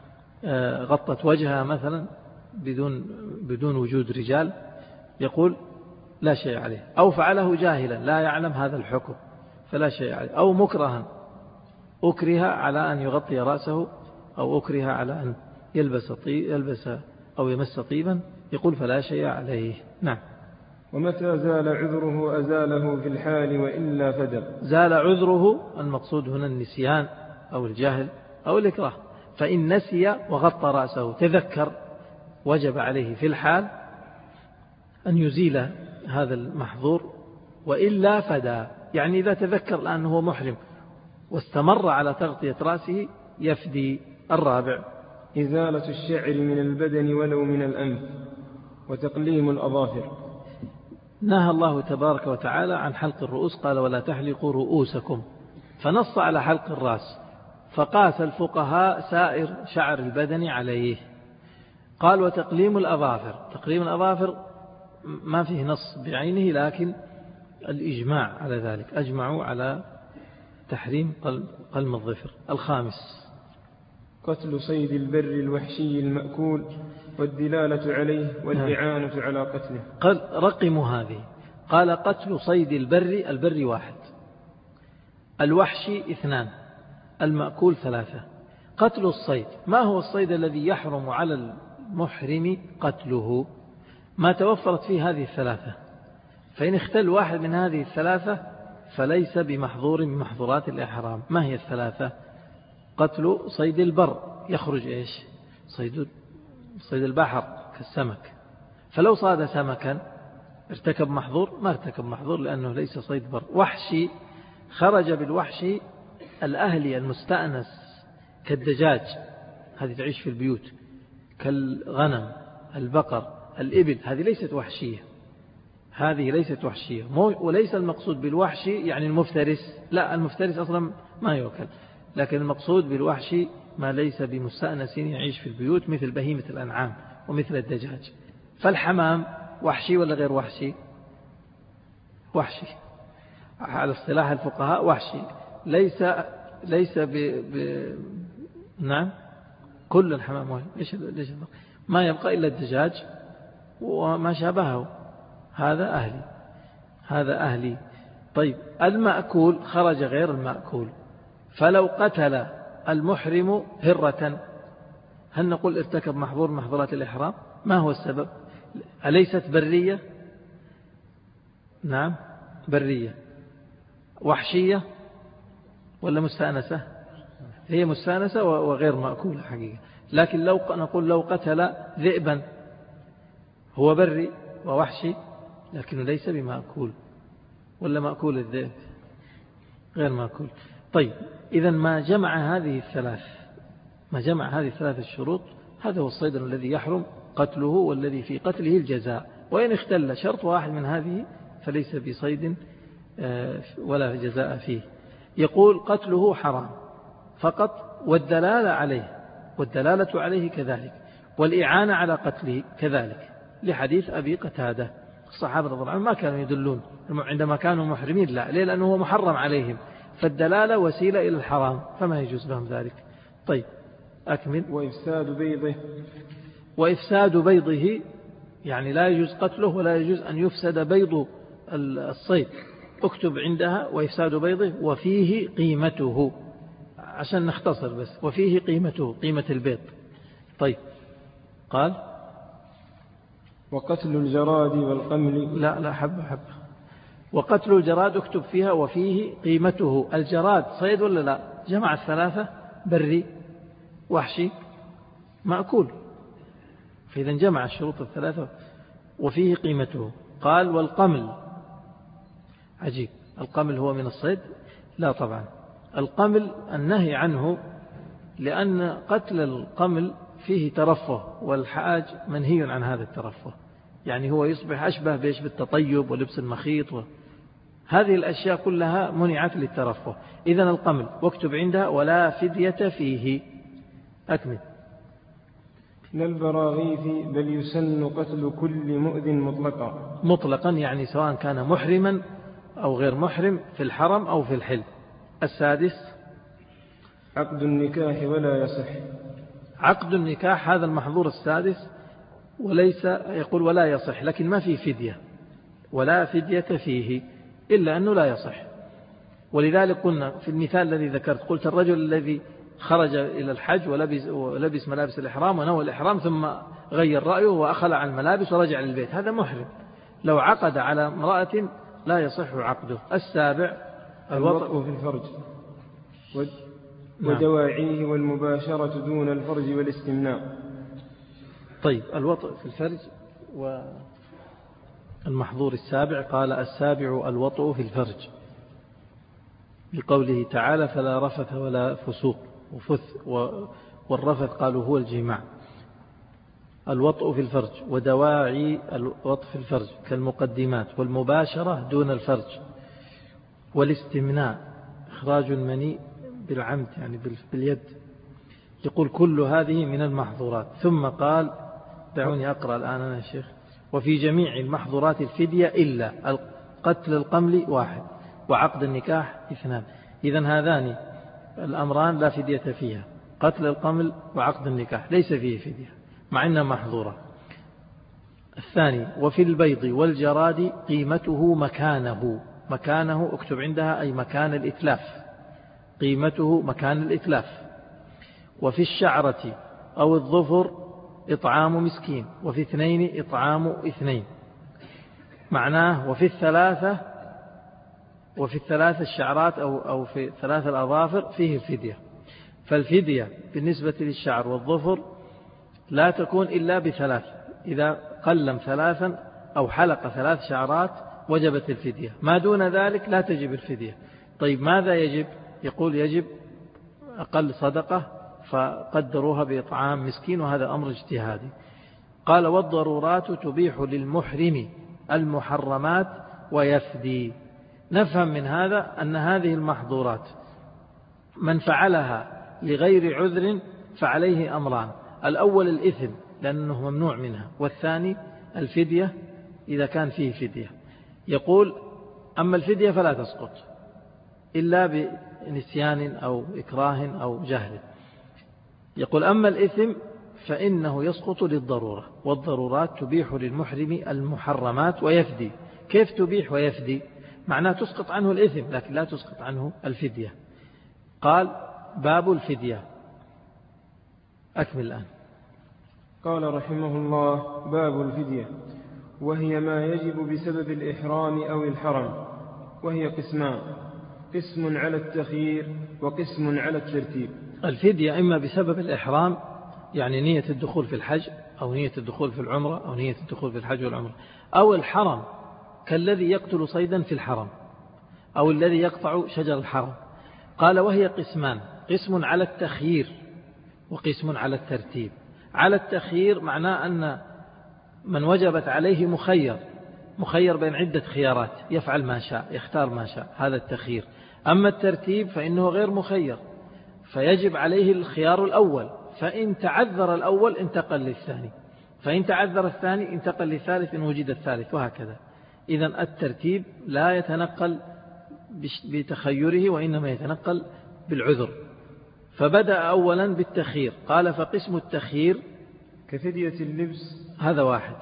غطت وجهها مثلا بدون وجود رجال، يقول لا شيء عليه، أو فعله جاهلا لا يعلم هذا الحكم فلا شيء عليه، أو مكرها أكره على أن يغطي رأسه، أو أكره على أن يلبس أو يمس طيبا، يقول فلا شيء عليه. نعم. ومتى زال عذره أزاله في الحال وإلا فدر. زال عذره، المقصود هنا النسيان أو الجهل أو الإكراه، فإن نسي وغطى رأسه تذكر وجب عليه في الحال أن يزيل هذا المحظور، وإلا فدى، يعني إذا تذكر الآن هو محرم واستمر على تغطية رأسه يفدي. الرابع إزالة الشعر من البدن ولو من الأنف، وتقليم الأظافر. نهى الله تبارك وتعالى عن حلق الرؤوس، قال ولا تحلقوا رؤوسكم، فنص على حلق الرأس، فقاس الفقهاء سائر شعر البدن عليه. قال وتقليم الأظافر، تقليم الأظافر ما فيه نص بعينه، لكن الإجماع على ذلك، أجمعوا على تحريم قلم الظفر. الخامس قتل صيد البر الوحشي المأكول والدلالة عليه والإعانة على قتله. رقموا هذه، قال قتل صيد البر 1، الوحشي 2، المأكول 3. قتل الصيد، ما هو الصيد الذي يحرم على المحرم قتله؟ ما توفرت فيه هذه الثلاثة، فإن اختل واحد من هذه الثلاثة فليس بمحظور من محظورات الإحرام. ما هي الثلاثة؟ قتل صيد البر، يخرج إيش؟ صيد البحر كالسمك، فلو صاد سمكا ارتكب محظور؟ ما ارتكب محظور لأنه ليس صيد بر. وحشي، خرج بالوحشي الأهلي المستأنس كالدجاج هذه تعيش في البيوت، كالغنم، البقر، الإبل، هذه ليست وحشية، هذه ليست وحشية. وليس المقصود بالوحشي يعني المفترس، لا، المفترس أصلا ما يؤكل، لكن المقصود بالوحشي ما ليس بمستأنس يعيش في البيوت مثل بهيمة الأنعام ومثل الدجاج. فالحمام وحشي ولا غير وحشي؟ وحشي على اصطلاح الفقهاء، وحشي، ليس نعم، كل الحمام وحشي. ليش ما يبقى إلا الدجاج وما شابهه، هذا أهلي. طيب المأكول خرج غير المأكول، فلو قتل المحرم هرة هل نقول ارتكب محظور محظورات الإحرام؟ ما هو السبب؟ أليست برية؟ نعم برية. وحشية ولا مستأنسة؟ هي مستأنسة وغير مأكولة حقيقة. لكن لو نقول لو قتل ذئبا هو بري ووحشي لكنه ليس بمأكول، ولا مأكول الذئب؟ غير مأكول. طيب إذا ما جمع هذه الثلاث الشروط هذا هو الصيد الذي يحرم قتله والذي في قتله الجزاء. وإن اختل شرط واحد من هذه فليس بصيد ولا جزاء فيه. يقول قتله حرام فقط، والدلالة عليه كذلك، والإعانة على قتله كذلك، لحديث أبي قتادة. الصحابة رضي الله عنهم ما كانوا يدلون عندما كانوا محرمين، لا، ليه؟ لأنه هو محرم عليهم، فالدلالة وسيلة إلى الحرام فما يجوز لهم ذلك. طيب أكمل. وإفساد بيضه يعني لا يجوز قتله ولا يجوز أن يفسد بيض الصيد. اكتب عندها وإفساد بيضه وفيه قيمته، عشان نختصر بس، وفيه قيمته، قيمة البيض. طيب قال وقتل الجراد والقمل. لا حبة وقتل الجراد اكتب فيها وفيه قيمته. الجراد صيد ولا لا؟ جمع الثلاثة، بري، وحشي، مأكول، فإذا جمع الشروط الثلاثة وفيه قيمته. قال والقمل، عجيب، القمل هو من الصيد؟ لا طبعا، القمل النهي عنه لأن قتل القمل فيه ترفه، والحاج منهي عن هذا الترفه، يعني هو يصبح أشبه بالتطيب ولبس المخيط هذه الأشياء كلها منعت للترفه. إذن القمل واكتب عندها ولا فدية فيه. أكمل. لا البراغيث بل يسن قتل كل مؤذ مطلقا يعني سواء كان محرما أو غير محرم، في الحرم أو في الحل. السادس عقد النكاح ولا يصح. عقد النكاح هذا المحظور السادس، وليس يقول ولا يصح، لكن ما في فدية، ولا فدية فيه إلا أنه لا يصح. ولذلك قلنا في المثال الذي ذكرت، قلت الرجل الذي خرج إلى الحج ولبس ملابس الإحرام ونوى الإحرام ثم غير رأيه وأخلع الملابس ورجع للبيت، هذا محرم. لو عقد على امرأة لا يصح عقده. السابع الوطء في الفرج ودواعيه والمباشرة دون الفرج والاستمناء. طيب الوطء في الفرج والمحظور السابع، قال السابع الوطء في الفرج بقوله تعالى فلا رفث ولا فسوق والرفث قالوا هو الجماع. الوطء في الفرج ودواعي الوطء في الفرج كالمقدمات، والمباشرة دون الفرج، والاستمناء إخراج المني بالعمد يعني باليد. يقول كل هذه من المحظورات. ثم قال دعوني أقرأ الآن أنا يا شيخ. وفي جميع المحظورات الفدية إلا قتل القمل 1 وعقد النكاح 2. إذن هذان الأمران لا فدية فيها، قتل القمل وعقد النكاح ليس فيه فدية مع أنها محظورة. الثاني وفي البيض والجراد قيمته مكانه اكتب عندها أي مكان الإتلاف، قيمته مكان الإتلاف. وفي الشعرة أو الظفر إطعام مسكين، وفي 2 إطعام 2. معناه وفي الثلاث الشعرات أو في 3 الأظافر فيه الفدية. فالفدية بالنسبة للشعر والظفر لا تكون إلا ب3، إذا قلم 3 أو حلق 3 شعرات وجبت الفدية، ما دون ذلك لا تجب الفدية. طيب ماذا يجب؟ يقول يجب أقل صدقة فقدروها بإطعام مسكين، وهذا أمر اجتهادي. قال والضرورات تبيح للمحرم المحرمات ويفدي. نفهم من هذا أن هذه المحظورات من فعلها لغير عذر فعليه أمران: الأول الإثم لأنه ممنوع منها، والثاني الفدية إذا كان فيه فدية. يقول أما الفدية فلا تسقط إلا بنسيان أو إكراه أو جهل. يقول أما الإثم فإنه يسقط للضرورة، والضرورات تبيح للمحرم المحرمات ويفدي. كيف تبيح ويفدي؟ معناه تسقط عنه الإثم لكن لا تسقط عنه الفدية. قال باب الفدية. أكمل الآن. قال رحمه الله: باب الفدية، وهي ما يجب بسبب الإحرام أو الحرم، وهي قسمان: قسم على التخيير وقسم على الترتيب. الفدية إما بسبب الإحرام يعني نية الدخول في الحج أو نية الدخول في العمرة أو نية الدخول في الحج والعمرة، أو الحرم كالذي يقتل صيدا في الحرم أو الذي يقطع شجر الحرم. قال وهي قسمان: قسم على التخيير وقسم على الترتيب. على التخيير معناه أن من وجبت عليه مخير بين عدة خيارات، يفعل ما شاء، يختار ما شاء، هذا التخيير. أما الترتيب فإنه غير مخير، فيجب عليه الخيار الأول، فإن تعذر الأول انتقل للثاني، فإن تعذر الثاني انتقل للثالث إن وجد الثالث، وهكذا. إذن الترتيب لا يتنقل بتخيره وإنما يتنقل بالعذر. فبدأ أولا بالتخيير. قال فقسم التخيير كفدية اللبس، هذا واحد،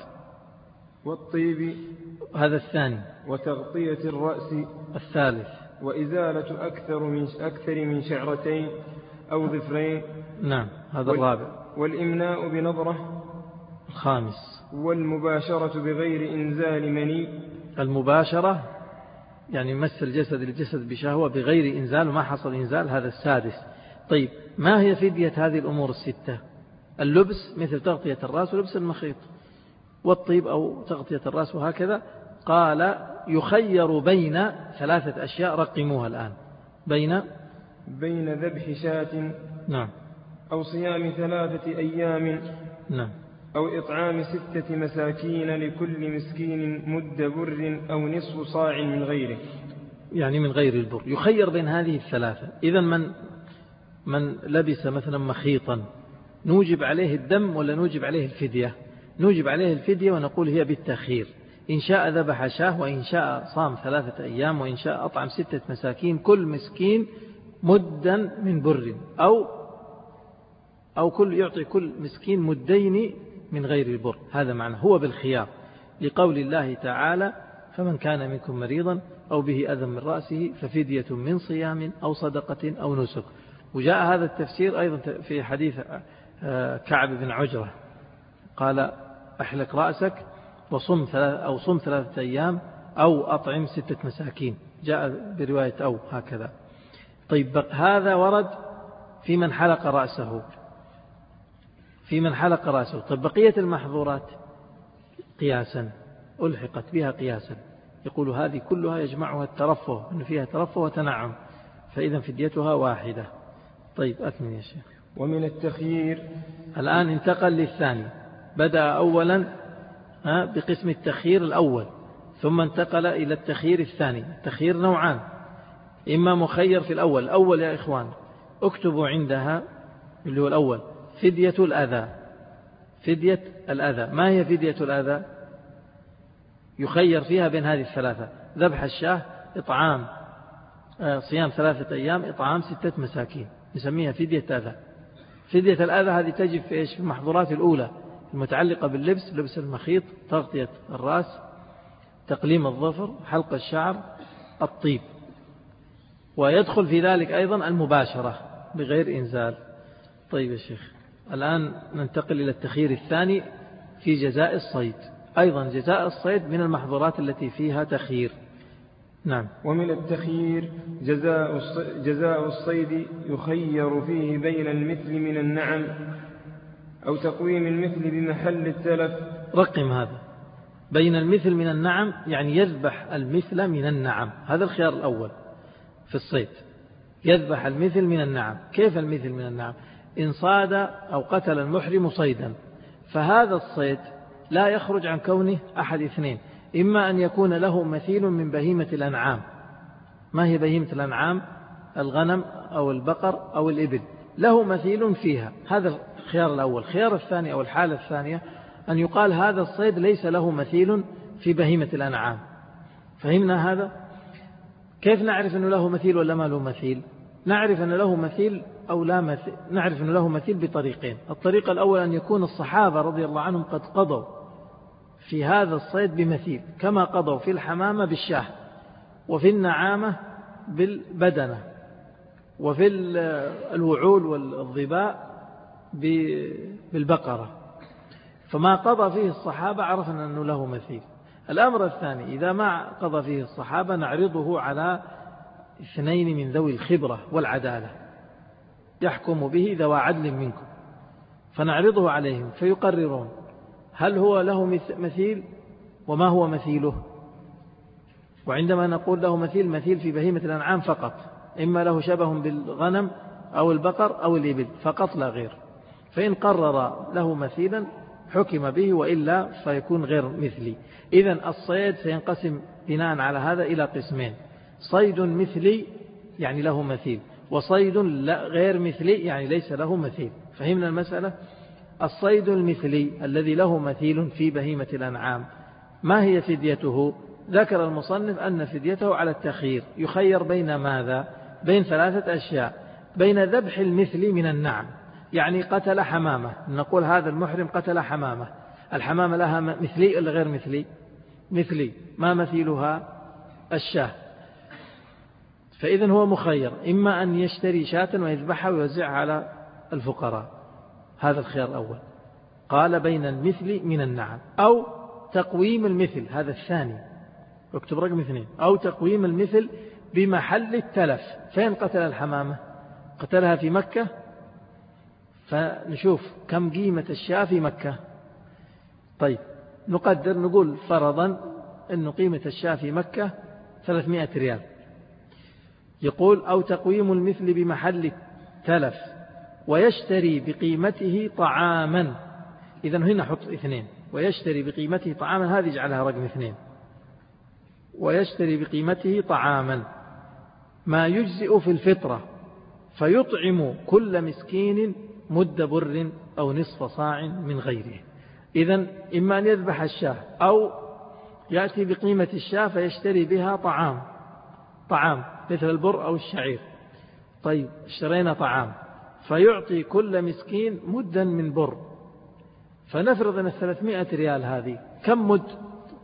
والطيب هذا الثاني، وتغطية الرأس الثالث، وإزالة أكثر من شعرتين أو ظفرين، نعم هذا الرابع، والإمناء بنظرة، الخامس، والمباشرة بغير إنزال مني. المباشرة يعني مس الجسد بشهوة بغير إنزال وما حصل إنزال، هذا السادس. طيب ما هي فدية هذه الأمور الستة؟ اللبس مثل تغطية الرأس ولبس المخيط، والطيب أو تغطية الرأس، وهكذا. قال يخير بين ثلاثة أشياء، رقموها الآن: بين ذبح شاة، نعم، أو صيام 3 أيام، نعم، أو إطعام 6 مساكين لكل مسكين مد بر أو نصف صاع من غيره، يعني من غير البر. يخير بين هذه الثلاثة. إذن من لبس مثلا مخيطا نوجب عليه الدم ولا نوجب عليه الفدية؟ نوجب عليه الفدية، ونقول هي بالتخير: إن شاء ذبح شاه، وإن شاء صام 3 أيام، وإن شاء أطعم 6 مساكين كل مسكين مدا من بر، أو يعطي كل مسكين مدين من غير البر. هذا معنى هو بالخيار، لقول الله تعالى: فمن كان منكم مريضا أو به أذى من رأسه ففدية من صيام أو صدقة أو نسك. وجاء هذا التفسير أيضا في حديث كعب بن عجرة، قال: أحلق رأسك وصم صم 3 أيام أو أطعم 6 مساكين، جاء برواية أو هكذا. طيب هذا ورد في من حلق رأسه، طيب بقية المحظورات قياسا ألحقت بها قياسا، يقول هذه كلها يجمعها الترفه، أن فيها ترفه وتنعم، فإذا فديتها واحدة. طيب أكمل يا شيخ. ومن التخيير، الآن انتقل للثاني. بدأ أولا بقسم التخيير الأول، ثم انتقل إلى التخيير الثاني. التخيير نوعان: إما مخير في الأول يا إخوان اكتبوا عندها اللي هو الأول: فدية الأذى. ما هي فدية الأذى؟ يخير فيها بين هذه الثلاثة: ذبح الشاه، إطعام صيام 3 أيام، إطعام 6 مساكين، نسميها فدية أذى. فدية الأذى هذه تجب في إيش؟ في المحظورات الأولى المتعلقة باللبس: لبس المخيط، تغطية الرأس، تقليم الظفر، حلق الشعر، الطيب. ويدخل في ذلك أيضا المباشرة بغير إنزال. طيب يا شيخ، الآن ننتقل إلى التخيير الثاني في جزاء الصيد. أيضا جزاء الصيد من المحظورات التي فيها تخيير. نعم. ومن التخيير جزاء الصيد يخير فيه بين المثل من النعم أو تقويم المثل بمحل التلف. رقم هذا: بين المثل من النعم، يعني يذبح المثل من النعم، هذا الخيار الأول في الصيد، يذبح المثل من النعم. كيف المثل من النعم؟ إن صاد أو قتل المحرم صيدا، فهذا الصيد لا يخرج عن كونه أحد اثنين: إما أن يكون له مثيل من بهيمة الأنعام. ما هي بهيمة الأنعام؟ الغنم أو البقر أو الإبل، له مثيل فيها، هذا الخيار الأول. الخيار الثاني أو الحالة الثانية أن يقال هذا الصيد ليس له مثيل في بهيمة الأنعام. فهمنا هذا؟ كيف نعرف أنه له مثيل ولا ما له مثيل؟ نعرف أن له مثيل أو لا مثيل. نعرف أنه له مثيل بطريقين: الطريق الأول أن يكون الصحابة رضي الله عنهم قد قضوا في هذا الصيد بمثيل، كما قضوا في الحمامة بالشاه، وفي النعامة بالبدنة، وفي الوعول والظباء بالبقرة. فما قضى فيه الصحابة عرفنا أنه له مثيل. الأمر الثاني: إذا ما قضى فيه الصحابة نعرضه على اثنين من ذوي الخبرة والعدالة يحكم به ذوى عدل منكم، فنعرضه عليهم فيقررون هل هو له مثيل وما هو مثيله. وعندما نقول له مثيل في بهيمة الأنعام فقط، إما له شبه بالغنم أو البقر أو الإبل فقط لا غير. فإن قرر له مثيلا حكم به، وإلا فيكون غير مثلي. إذن الصيد سينقسم بناء على هذا إلى قسمين: صيد مثلي يعني له مثيل، وصيد غير مثلي يعني ليس له مثيل. فهمنا المسألة؟ الصيد المثلي الذي له مثيل في بهيمة الأنعام ما هي فديته؟ ذكر المصنف أن فديته على التخيير، يخير بين ماذا؟ بين ثلاثة أشياء: بين ذبح المثل من النعم، يعني قتل حمامة، نقول هذا المحرم قتل حمامة، الحمامة لها مثلي ولا غير مثلي؟ مثلي. ما مثيلها؟ الشاه. فإذن هو مخير: إما أن يشتري شاة ويذبحها ويوزعها على الفقراء، هذا الخيار الأول. قال بين المثل من النعم، أو تقويم المثل، هذا الثاني، اكتب رقم 2، أو تقويم المثل بمحل التلف. فين قتل الحمامة؟ قتلها في مكة، فنشوف كم قيمة الشاة في مكة. طيب نقدر، نقول فرضا أن قيمة الشاة في مكة 300 ريال. يقول: أو تقويم المثل بمحل التلف ويشتري بقيمته طعاما. إذن هنا حط 2، ويشتري بقيمته طعاما، هذه جعلها رقم 2. ويشتري بقيمته طعاما ما يجزئ في الفطرة، فيطعم كل مسكين مد بر أو نصف صاع من غيره. إذن إما أن يذبح الشاة، أو يأتي بقيمة الشاة فيشتري بها طعام مثل البر أو الشعير. طيب اشترينا طعام، فيعطي كل مسكين مدا من بر. فنفرض أن 300 ريال هذه كم مد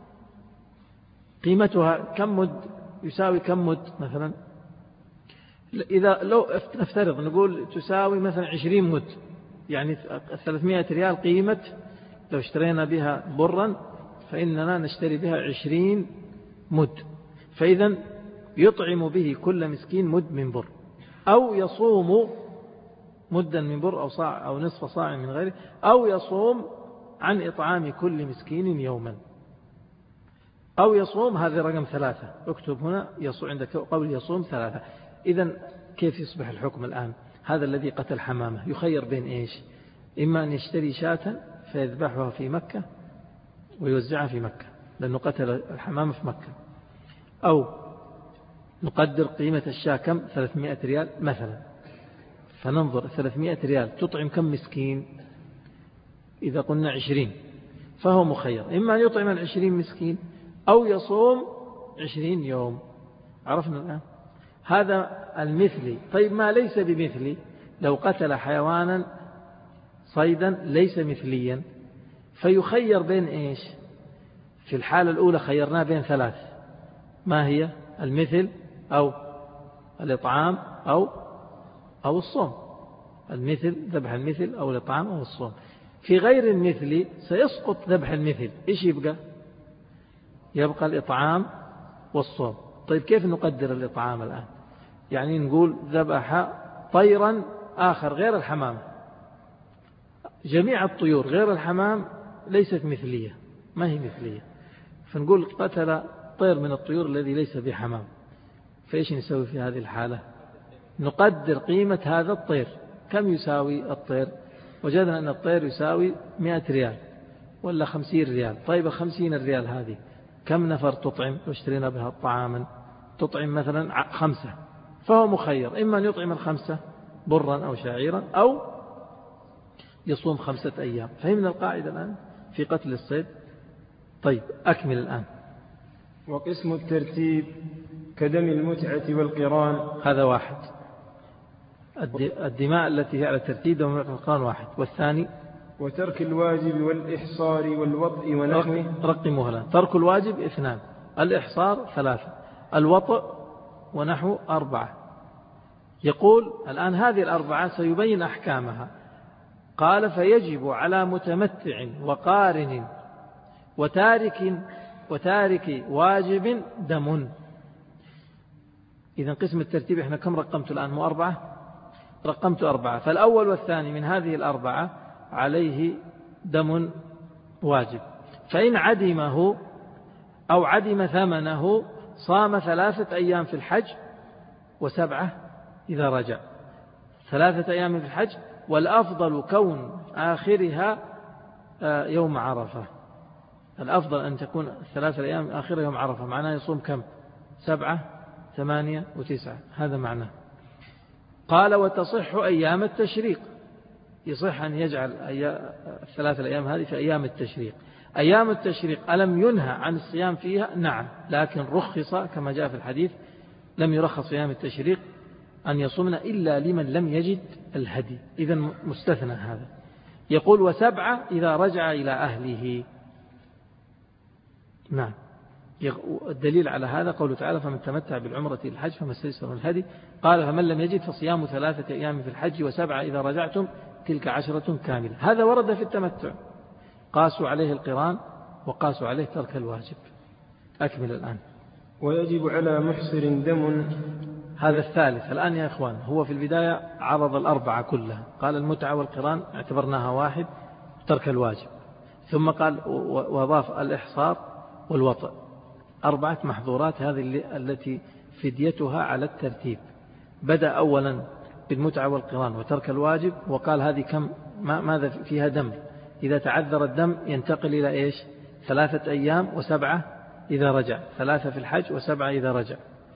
قيمتها؟ كم مد يساوي كم مد مثلا؟ إذا لو نفترض نقول تساوي مثلا 20 مد، يعني 300 ريال قيمة، لو اشترينا بها برا فإننا نشتري بها 20 مد. فإذا يطعم به كل مسكين مد من بر، أو يصوم مدا من بر أو صاع أو نصف صاع من غيره، أو يصوم عن إطعام كل مسكين يوما، أو يصوم. هذا رقم 3، اكتب هنا يصوم، عندك قول يصوم 3. إذن كيف يصبح الحكم الآن؟ هذا الذي قتل حمامة يخير بين إيش؟ إما أن يشتري شاة فيذبحها في مكة ويوزعها في مكة لأنه قتل الحمامة في مكة، أو نقدر قيمة الشاة كم؟ 300 ريال مثلا، فننظر 300 ريال تطعم كم مسكين؟ إذا قلنا 20 فهو مخير: إما أن يطعم 20 مسكين أو يصوم 20 يوم. عرفنا الآن هذا المثلي. طيب ما ليس بمثلي؟ لو قتل حيوانا صيدا ليس مثليا، فيخير بين إيش؟ في الحالة الأولى خيرناه بين 3، ما هي؟ المثل أو الإطعام أو الصوم. المثل، ذبح المثل، أو الإطعام أو الصوم. في غير المثل سيسقط ذبح المثل، إيش يبقى؟ يبقى الإطعام والصوم. طيب كيف نقدر الإطعام الآن؟ يعني نقول ذبح طيرا آخر غير الحمام، جميع الطيور غير الحمام ليست مثلية، ما هي مثلية، فنقول قتل طير من الطيور الذي ليس بحمام. فإيش نسوي في هذه الحالة؟ نقدر قيمة هذا الطير كم يساوي الطير؟ وجدنا أن الطير يساوي 100 ريال ولا 50 ريال. طيب 50 ريال هذه كم نفر تطعم واشترينا بها طعاما؟ تطعم مثلا 5، فهو مخير إما أن يطعم 5 برا أو شعيرا أو يصوم 5 أيام. فهمنا القاعدة الآن في قتل الصيد؟ طيب أكمل الآن. وقسم الترتيب كدم المتعة والقران، هذا واحد. الدماء التي هي على الترتيب دم المتعة والقران واحد. والثاني وترك الواجب والإحصار والوطء ونحوه. رقموا هلا. ترك الواجب 2، الإحصار 3، الوطء ونحو 4. يقول الآن هذه ال4 سيبين أحكامها. قال فيجب على متمتع وقارن وتارك واجب دم. إذن قسم الترتيب إحنا كم رقمت الآن؟ مو 4؟ رقمت 4. فالأول والثاني من هذه ال4 عليه دم واجب. فإن عدمه أو عدم ثمنه صام 3 أيام في الحج و7 إذا رجع. 3 أيام في الحج، والأفضل كون آخرها يوم عرفة. الأفضل أن تكون 3 أيام آخرها يوم عرفة. معناه يصوم كم؟ 7 8 و9. هذا معناه. قال وتصح أيام التشريق. يصح أن يجعل 3 أيام هذه في أيام التشريق. أيام التشريق ألم ينهى عن الصيام فيها؟ نعم، لكن رخص كما جاء في الحديث، لم يرخص في أيام التشريق أن يصومنا إلا لمن لم يجد الهدي. إذن مستثنى هذا. يقول و7 إذا رجع إلى أهله. نعم، الدليل على هذا قوله تعالى فمن تمتع بالعمرة للحج فما استيسر من الهدي. قال فمن لم يجد فصيام 3 أيام في الحج و7 إذا رجعتم تلك 10 كاملة. هذا ورد في التمتع. قاسوا عليه القران وقاسوا عليه ترك الواجب. أكمل الآن. ويجب على محصر دم. هذا الثالث الآن يا إخوان. هو في البداية عرض ال4 كلها. قال المتعة والقران اعتبرناها واحد، ترك الواجب. ثم قال وضاف الإحصار والوطء. 4 محظورات هذه التي فديتها على الترتيب. بدأ أولا بالمتعة والقران وترك الواجب، وقال هذه كم ماذا فيها دم. إذا تعذر الدم ينتقل إلى إيش؟ 3 أيام و7 إذا رجع. 3 في الحج و7 إذا رجع.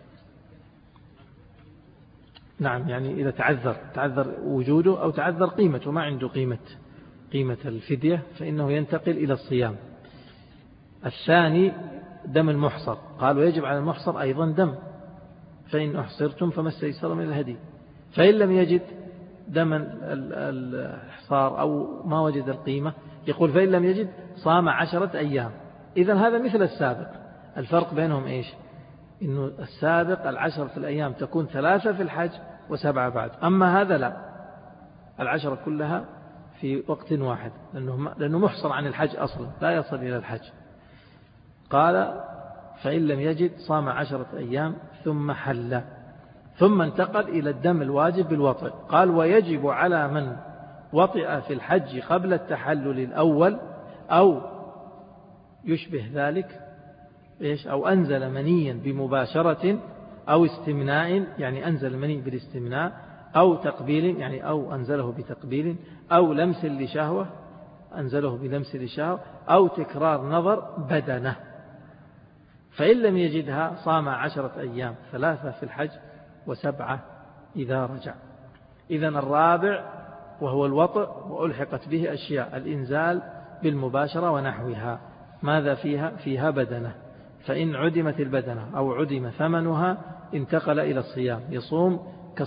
نعم، يعني إذا تعذر وجوده أو تعذر قيمته، ما عنده قيمة الفدية، فإنه ينتقل إلى الصيام. الثاني دم المحصر. قال ويجب على المحصر أيضا دم، فإن أحصرتم فما استيسر من الهدي. فإن لم يجد دم الإحصار أو ما وجد القيمة، يقول فإن لم يجد صام 10 أيام. إذن هذا مثل السابق. الفرق بينهم إيش؟ إنه السابق 10 الأيام تكون 3 في الحج و7 بعد. أما هذا لا، 10 كلها في وقت واحد، لأنه محصر عن الحج أصلا، لا يصل إلى الحج. قال فإن لم يجد صام 10 أيام ثم حل، ثم انتقل إلى الدم الواجب بالوطئ. قال ويجب على من وطئ في الحج قبل التحلل الأول أو يشبه ذلك إيش، أو أنزل منيا بمباشرة أو استمناء، يعني أنزل مني بالاستمناء، أو تقبيل، يعني أو أنزله بتقبيل، أو لمس لشهوة أنزله بلمس لشهوة، أو تكرار نظر بدنه. فإن لم يجدها صام 10 أيام، 3 في الحج و7 إذا رجع. إذن الرابع وهو الوطء، وألحقت به أشياء الإنزال بالمباشرة ونحوها. ماذا فيها بدنه. فإن عدمت البدنة أو عدم ثمنها انتقل إلى الصيام. يصوم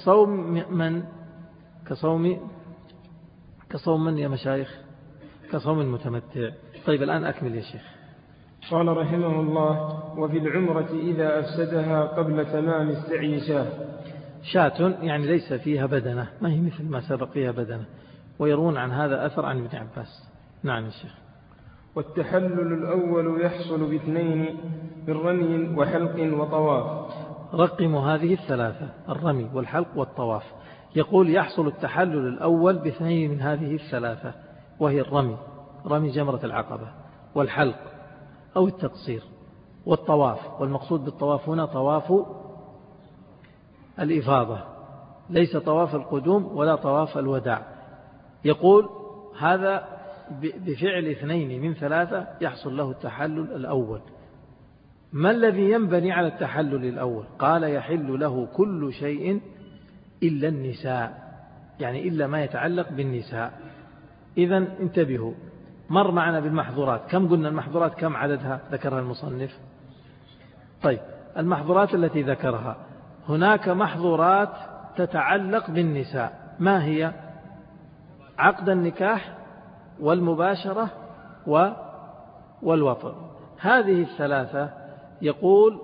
كصوم من يا مشايخ؟ كصوم المتمتع. طيب الآن أكمل يا شيخ. قال رحمه الله وفي العمرة إذا أفسدها قبل تمام السعي شاة، يعني ليس فيها بدنة، ما هي مثل ما سبق فيها بدنة. ويرون عن هذا أثر عن ابن عباس. نعم يا شيخ. والتحلل الأول يحصل ب2 بالرمي وحلق وطواف. رقموا هذه الثلاثة: الرمي والحلق والطواف. يقول يحصل التحلل الأول ب2 من هذه الثلاثة، وهي الرمي، رمي جمرة العقبة، والحلق أو التقصير، والطواف. والمقصود بالطواف هنا طواف الإفاضة، ليس طواف القدوم ولا طواف الوداع. يقول هذا بفعل 2 من 3 يحصل له التحلل الأول. ما الذي ينبني على التحلل الأول؟ قال يحل له كل شيء إلا النساء، يعني إلا ما يتعلق بالنساء. إذن انتبهوا، مر معنا بالمحظورات. كم قلنا المحظورات؟ كم عددها ذكرها المصنف؟ طيب، المحظورات التي ذكرها، هناك محظورات تتعلق بالنساء. ما هي؟ عقد النكاح والمباشرة والوطن. هذه الثلاثة يقول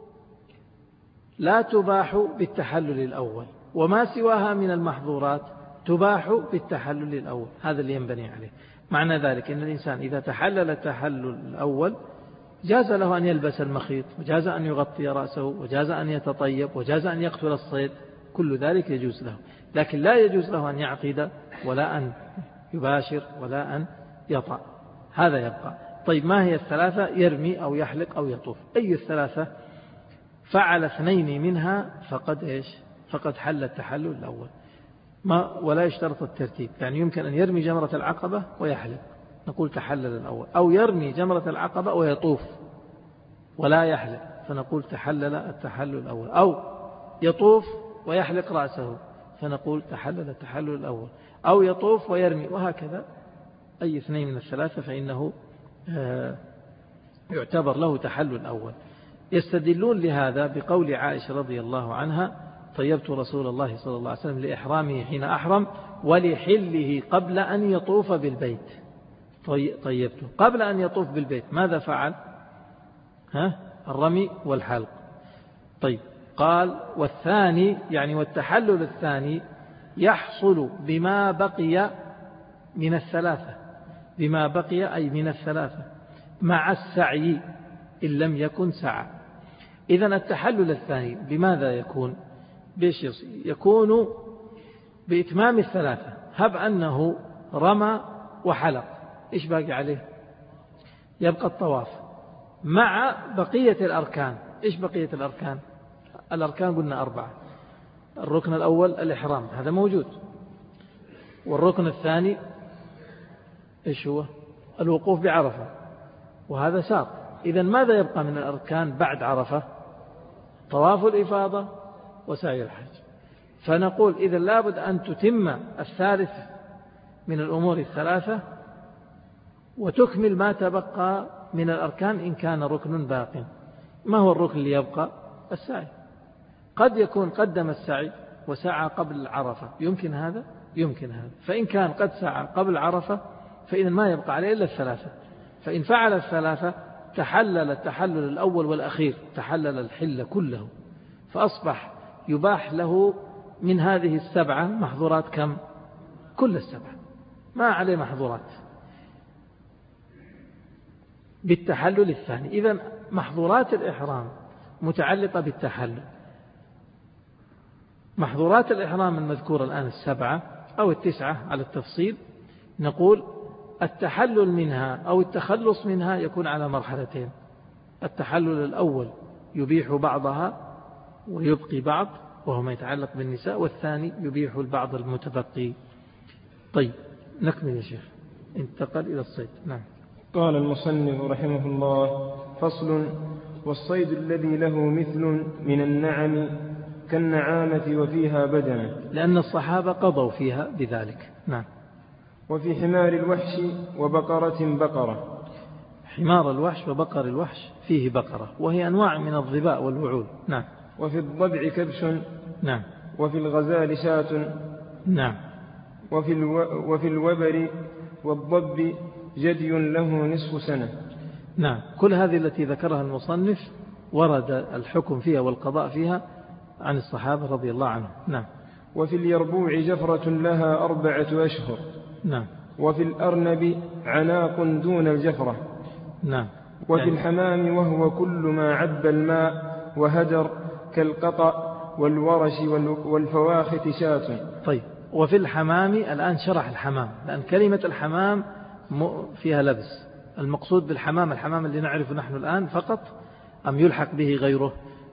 لا تباح بالتحلل الأول، وما سواها من المحظورات تباح بالتحلل الأول. هذا اللي ينبني عليه. معنى ذلك أن الإنسان إذا تحلل التحلل الأول جاز له أن يلبس المخيط، وجاز أن يغطي رأسه، وجاز أن يتطيب، وجاز أن يقتل الصيد، كل ذلك يجوز له. لكن لا يجوز له أن يعقد ولا أن يباشر ولا أن يطأ. هذا يبقى. طيب، ما هي الثلاثة؟ يرمي أو يحلق أو يطوف. أي الثلاثة فعل 2 منها فقد إيش؟ فقد حل التحلل الأول. ولا يشترط الترتيب، يعني يمكن أن يرمي جمرة العقبة ويحلق، نقول تحلل الأول، أو يرمي جمرة العقبة ويطوف ولا يحلق، فنقول تحلل التحلل الأول، أو يطوف ويحلق رأسه، فنقول تحلل التحلل الأول، أو يطوف ويرمي، وهكذا. أي 2 من الثلاثة فإنه يعتبر له تحلل الأول. يستدلون لهذا بقول عائشة رضي الله عنها: طيبت رسول الله صلى الله عليه وسلم لإحرامه حين أحرم ولحله قبل أن يطوف بالبيت. طيبته قبل أن يطوف بالبيت، ماذا فعل؟ الرمي والحلق. طيب، قال والثاني، يعني والتحلل الثاني يحصل بما بقي من الثلاثة، بما بقي أي من الثلاثة مع السعي إن لم يكن سعى. إذن التحلل الثاني بماذا يكون؟ يكون بإتمام الثلاثة. هب أنه رمى وحلق، إيش باقي عليه؟ يبقى الطواف مع بقية الأركان. إيش بقية الأركان؟ الأركان قلنا 4. الركن الأول الإحرام، هذا موجود. والركن الثاني إيش هو؟ الوقوف بعرفة، وهذا ساق. إذن ماذا يبقى من الأركان بعد عرفة؟ طواف الإفاضة وسعي الحج. فنقول إذن لابد أن تتم الثالث من الأمور الثلاثة وتكمل ما تبقى من الأركان إن كان ركن باق. ما هو الركن اللي يبقى؟ السعي. قد يكون قدم السعي وسعى قبل عرفة، يمكن هذا؟ يمكن هذا. فإن كان قد سعى قبل عرفة فإذن ما يبقى عليه إلا الثلاثة. فإن فعل الثلاثة تحلل التحلل الأول والأخير، تحلل الحل كله، فأصبح يباح له من هذه 7 محظورات. كم؟ كل 7، ما عليه محظورات بالتحلل الثاني. إذن محظورات الإحرام متعلقة بالتحلل. محظورات الإحرام المذكورة الآن 7 أو 9 على التفصيل، نقول التحلل منها أو التخلص منها يكون على مرحلتين. التحلل الأول يبيح بعضها ويبقي بعض، وهو ما يتعلق بالنساء، والثاني يبيح البعض المتبقي. طيب، نكمل يا شيخ. انتقل إلى الصيد. نعم. قال المصنف رحمه الله: فصل: والصيد الذي له مثل من النعم كالنعامة وفيها بدنة، لأن الصحابة قضوا فيها بذلك. نعم. وفي حمار الوحش وبقرة بقرة. حمار الوحش وبقر الوحش فيه بقرة، وهي أنواع من الظباء والوعول. نعم. وفي الضبع كبش. نعم. وفي الغزال شاة. نعم. وفي الوبر والضب جدي له نصف سنة. نعم. كل هذه التي ذكرها المصنف ورد الحكم فيها والقضاء فيها عن الصحابة رضي الله عنهم. نعم. وفي اليربوع جفرة لها 4 أشهر. نعم. وفي الأرنب عناق دون الجفرة. نعم. وفي الحمام وهو كل ما عب الماء وهدر كالقطأ والورش والفواخت شاة. طيب، وفي الحمام الآن شرح الحمام، لأن كلمة الحمام فيها لبس. المقصود بالحمام الحمام اللي نعرفه نحن الآن فقط أم يلحق به غيره؟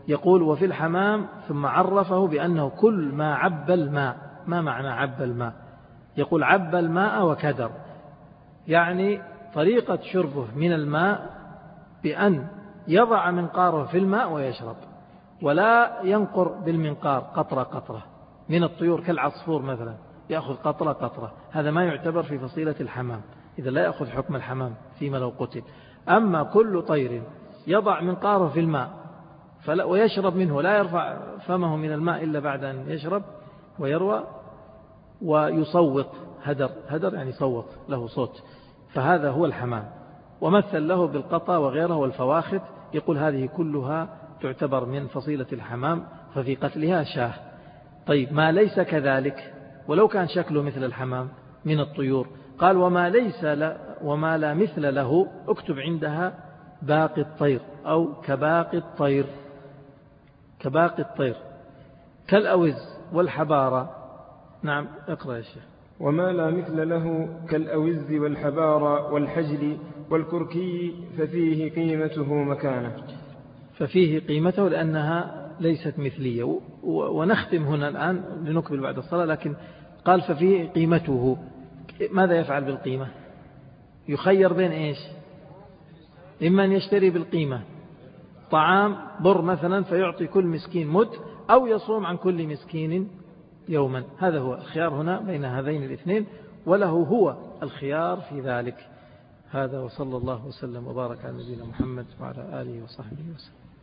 يقول وفي الحمام، ثم عرفه بأنه كل ما عب الماء. ما معنى عب الماء؟ يقول عب الماء وكدر، يعني طريقة شربه من الماء بأن يضع منقاره في الماء ويشرب، ولا ينقر بالمنقار قطرة قطرة من الطيور كالعصفور مثلا يأخذ قطرة قطرة، هذا ما يعتبر في فصيلة الحمام، إذا لا يأخذ حكم الحمام فيما لو قتل. أما كل طير يضع منقاره في الماء ويشرب منه، لا يرفع فمه من الماء إلا بعد أن يشرب ويروى، ويصوت هدر يعني صوت له صوت، فهذا هو الحمام. ومثل له بالقطا وغيره والفواخت، يقول هذه كلها تعتبر من فصيلة الحمام، ففي قتلها شاه. طيب ما ليس كذلك ولو كان شكله مثل الحمام من الطيور، قال وما لا مثل له اكتب عندها باقي الطير أو كباقي الطير، كباقي الطير كالأوز والحبارة. نعم اقرأ يا شيخ. وما لا مثل له كالأوز والحبارة والحجل والكركي ففيه قيمته مكانه. ففيه قيمته لأنها ليست مثلية. ونختم هنا الآن لنكمل بعد الصلاة، لكن قال ففيه قيمته. ماذا يفعل بالقيمة؟ يخير بين إيش؟ إما أن يشتري بالقيمة طعام بر مثلا فيعطي كل مسكين مد، أو يصوم عن كل مسكين يوما. هذا هو الخيار هنا بين هذين الاثنين، وله هو الخيار في ذلك. هذا وصلى الله وسلم وبارك على نبينا محمد وعلى آله وصحبه وسلم.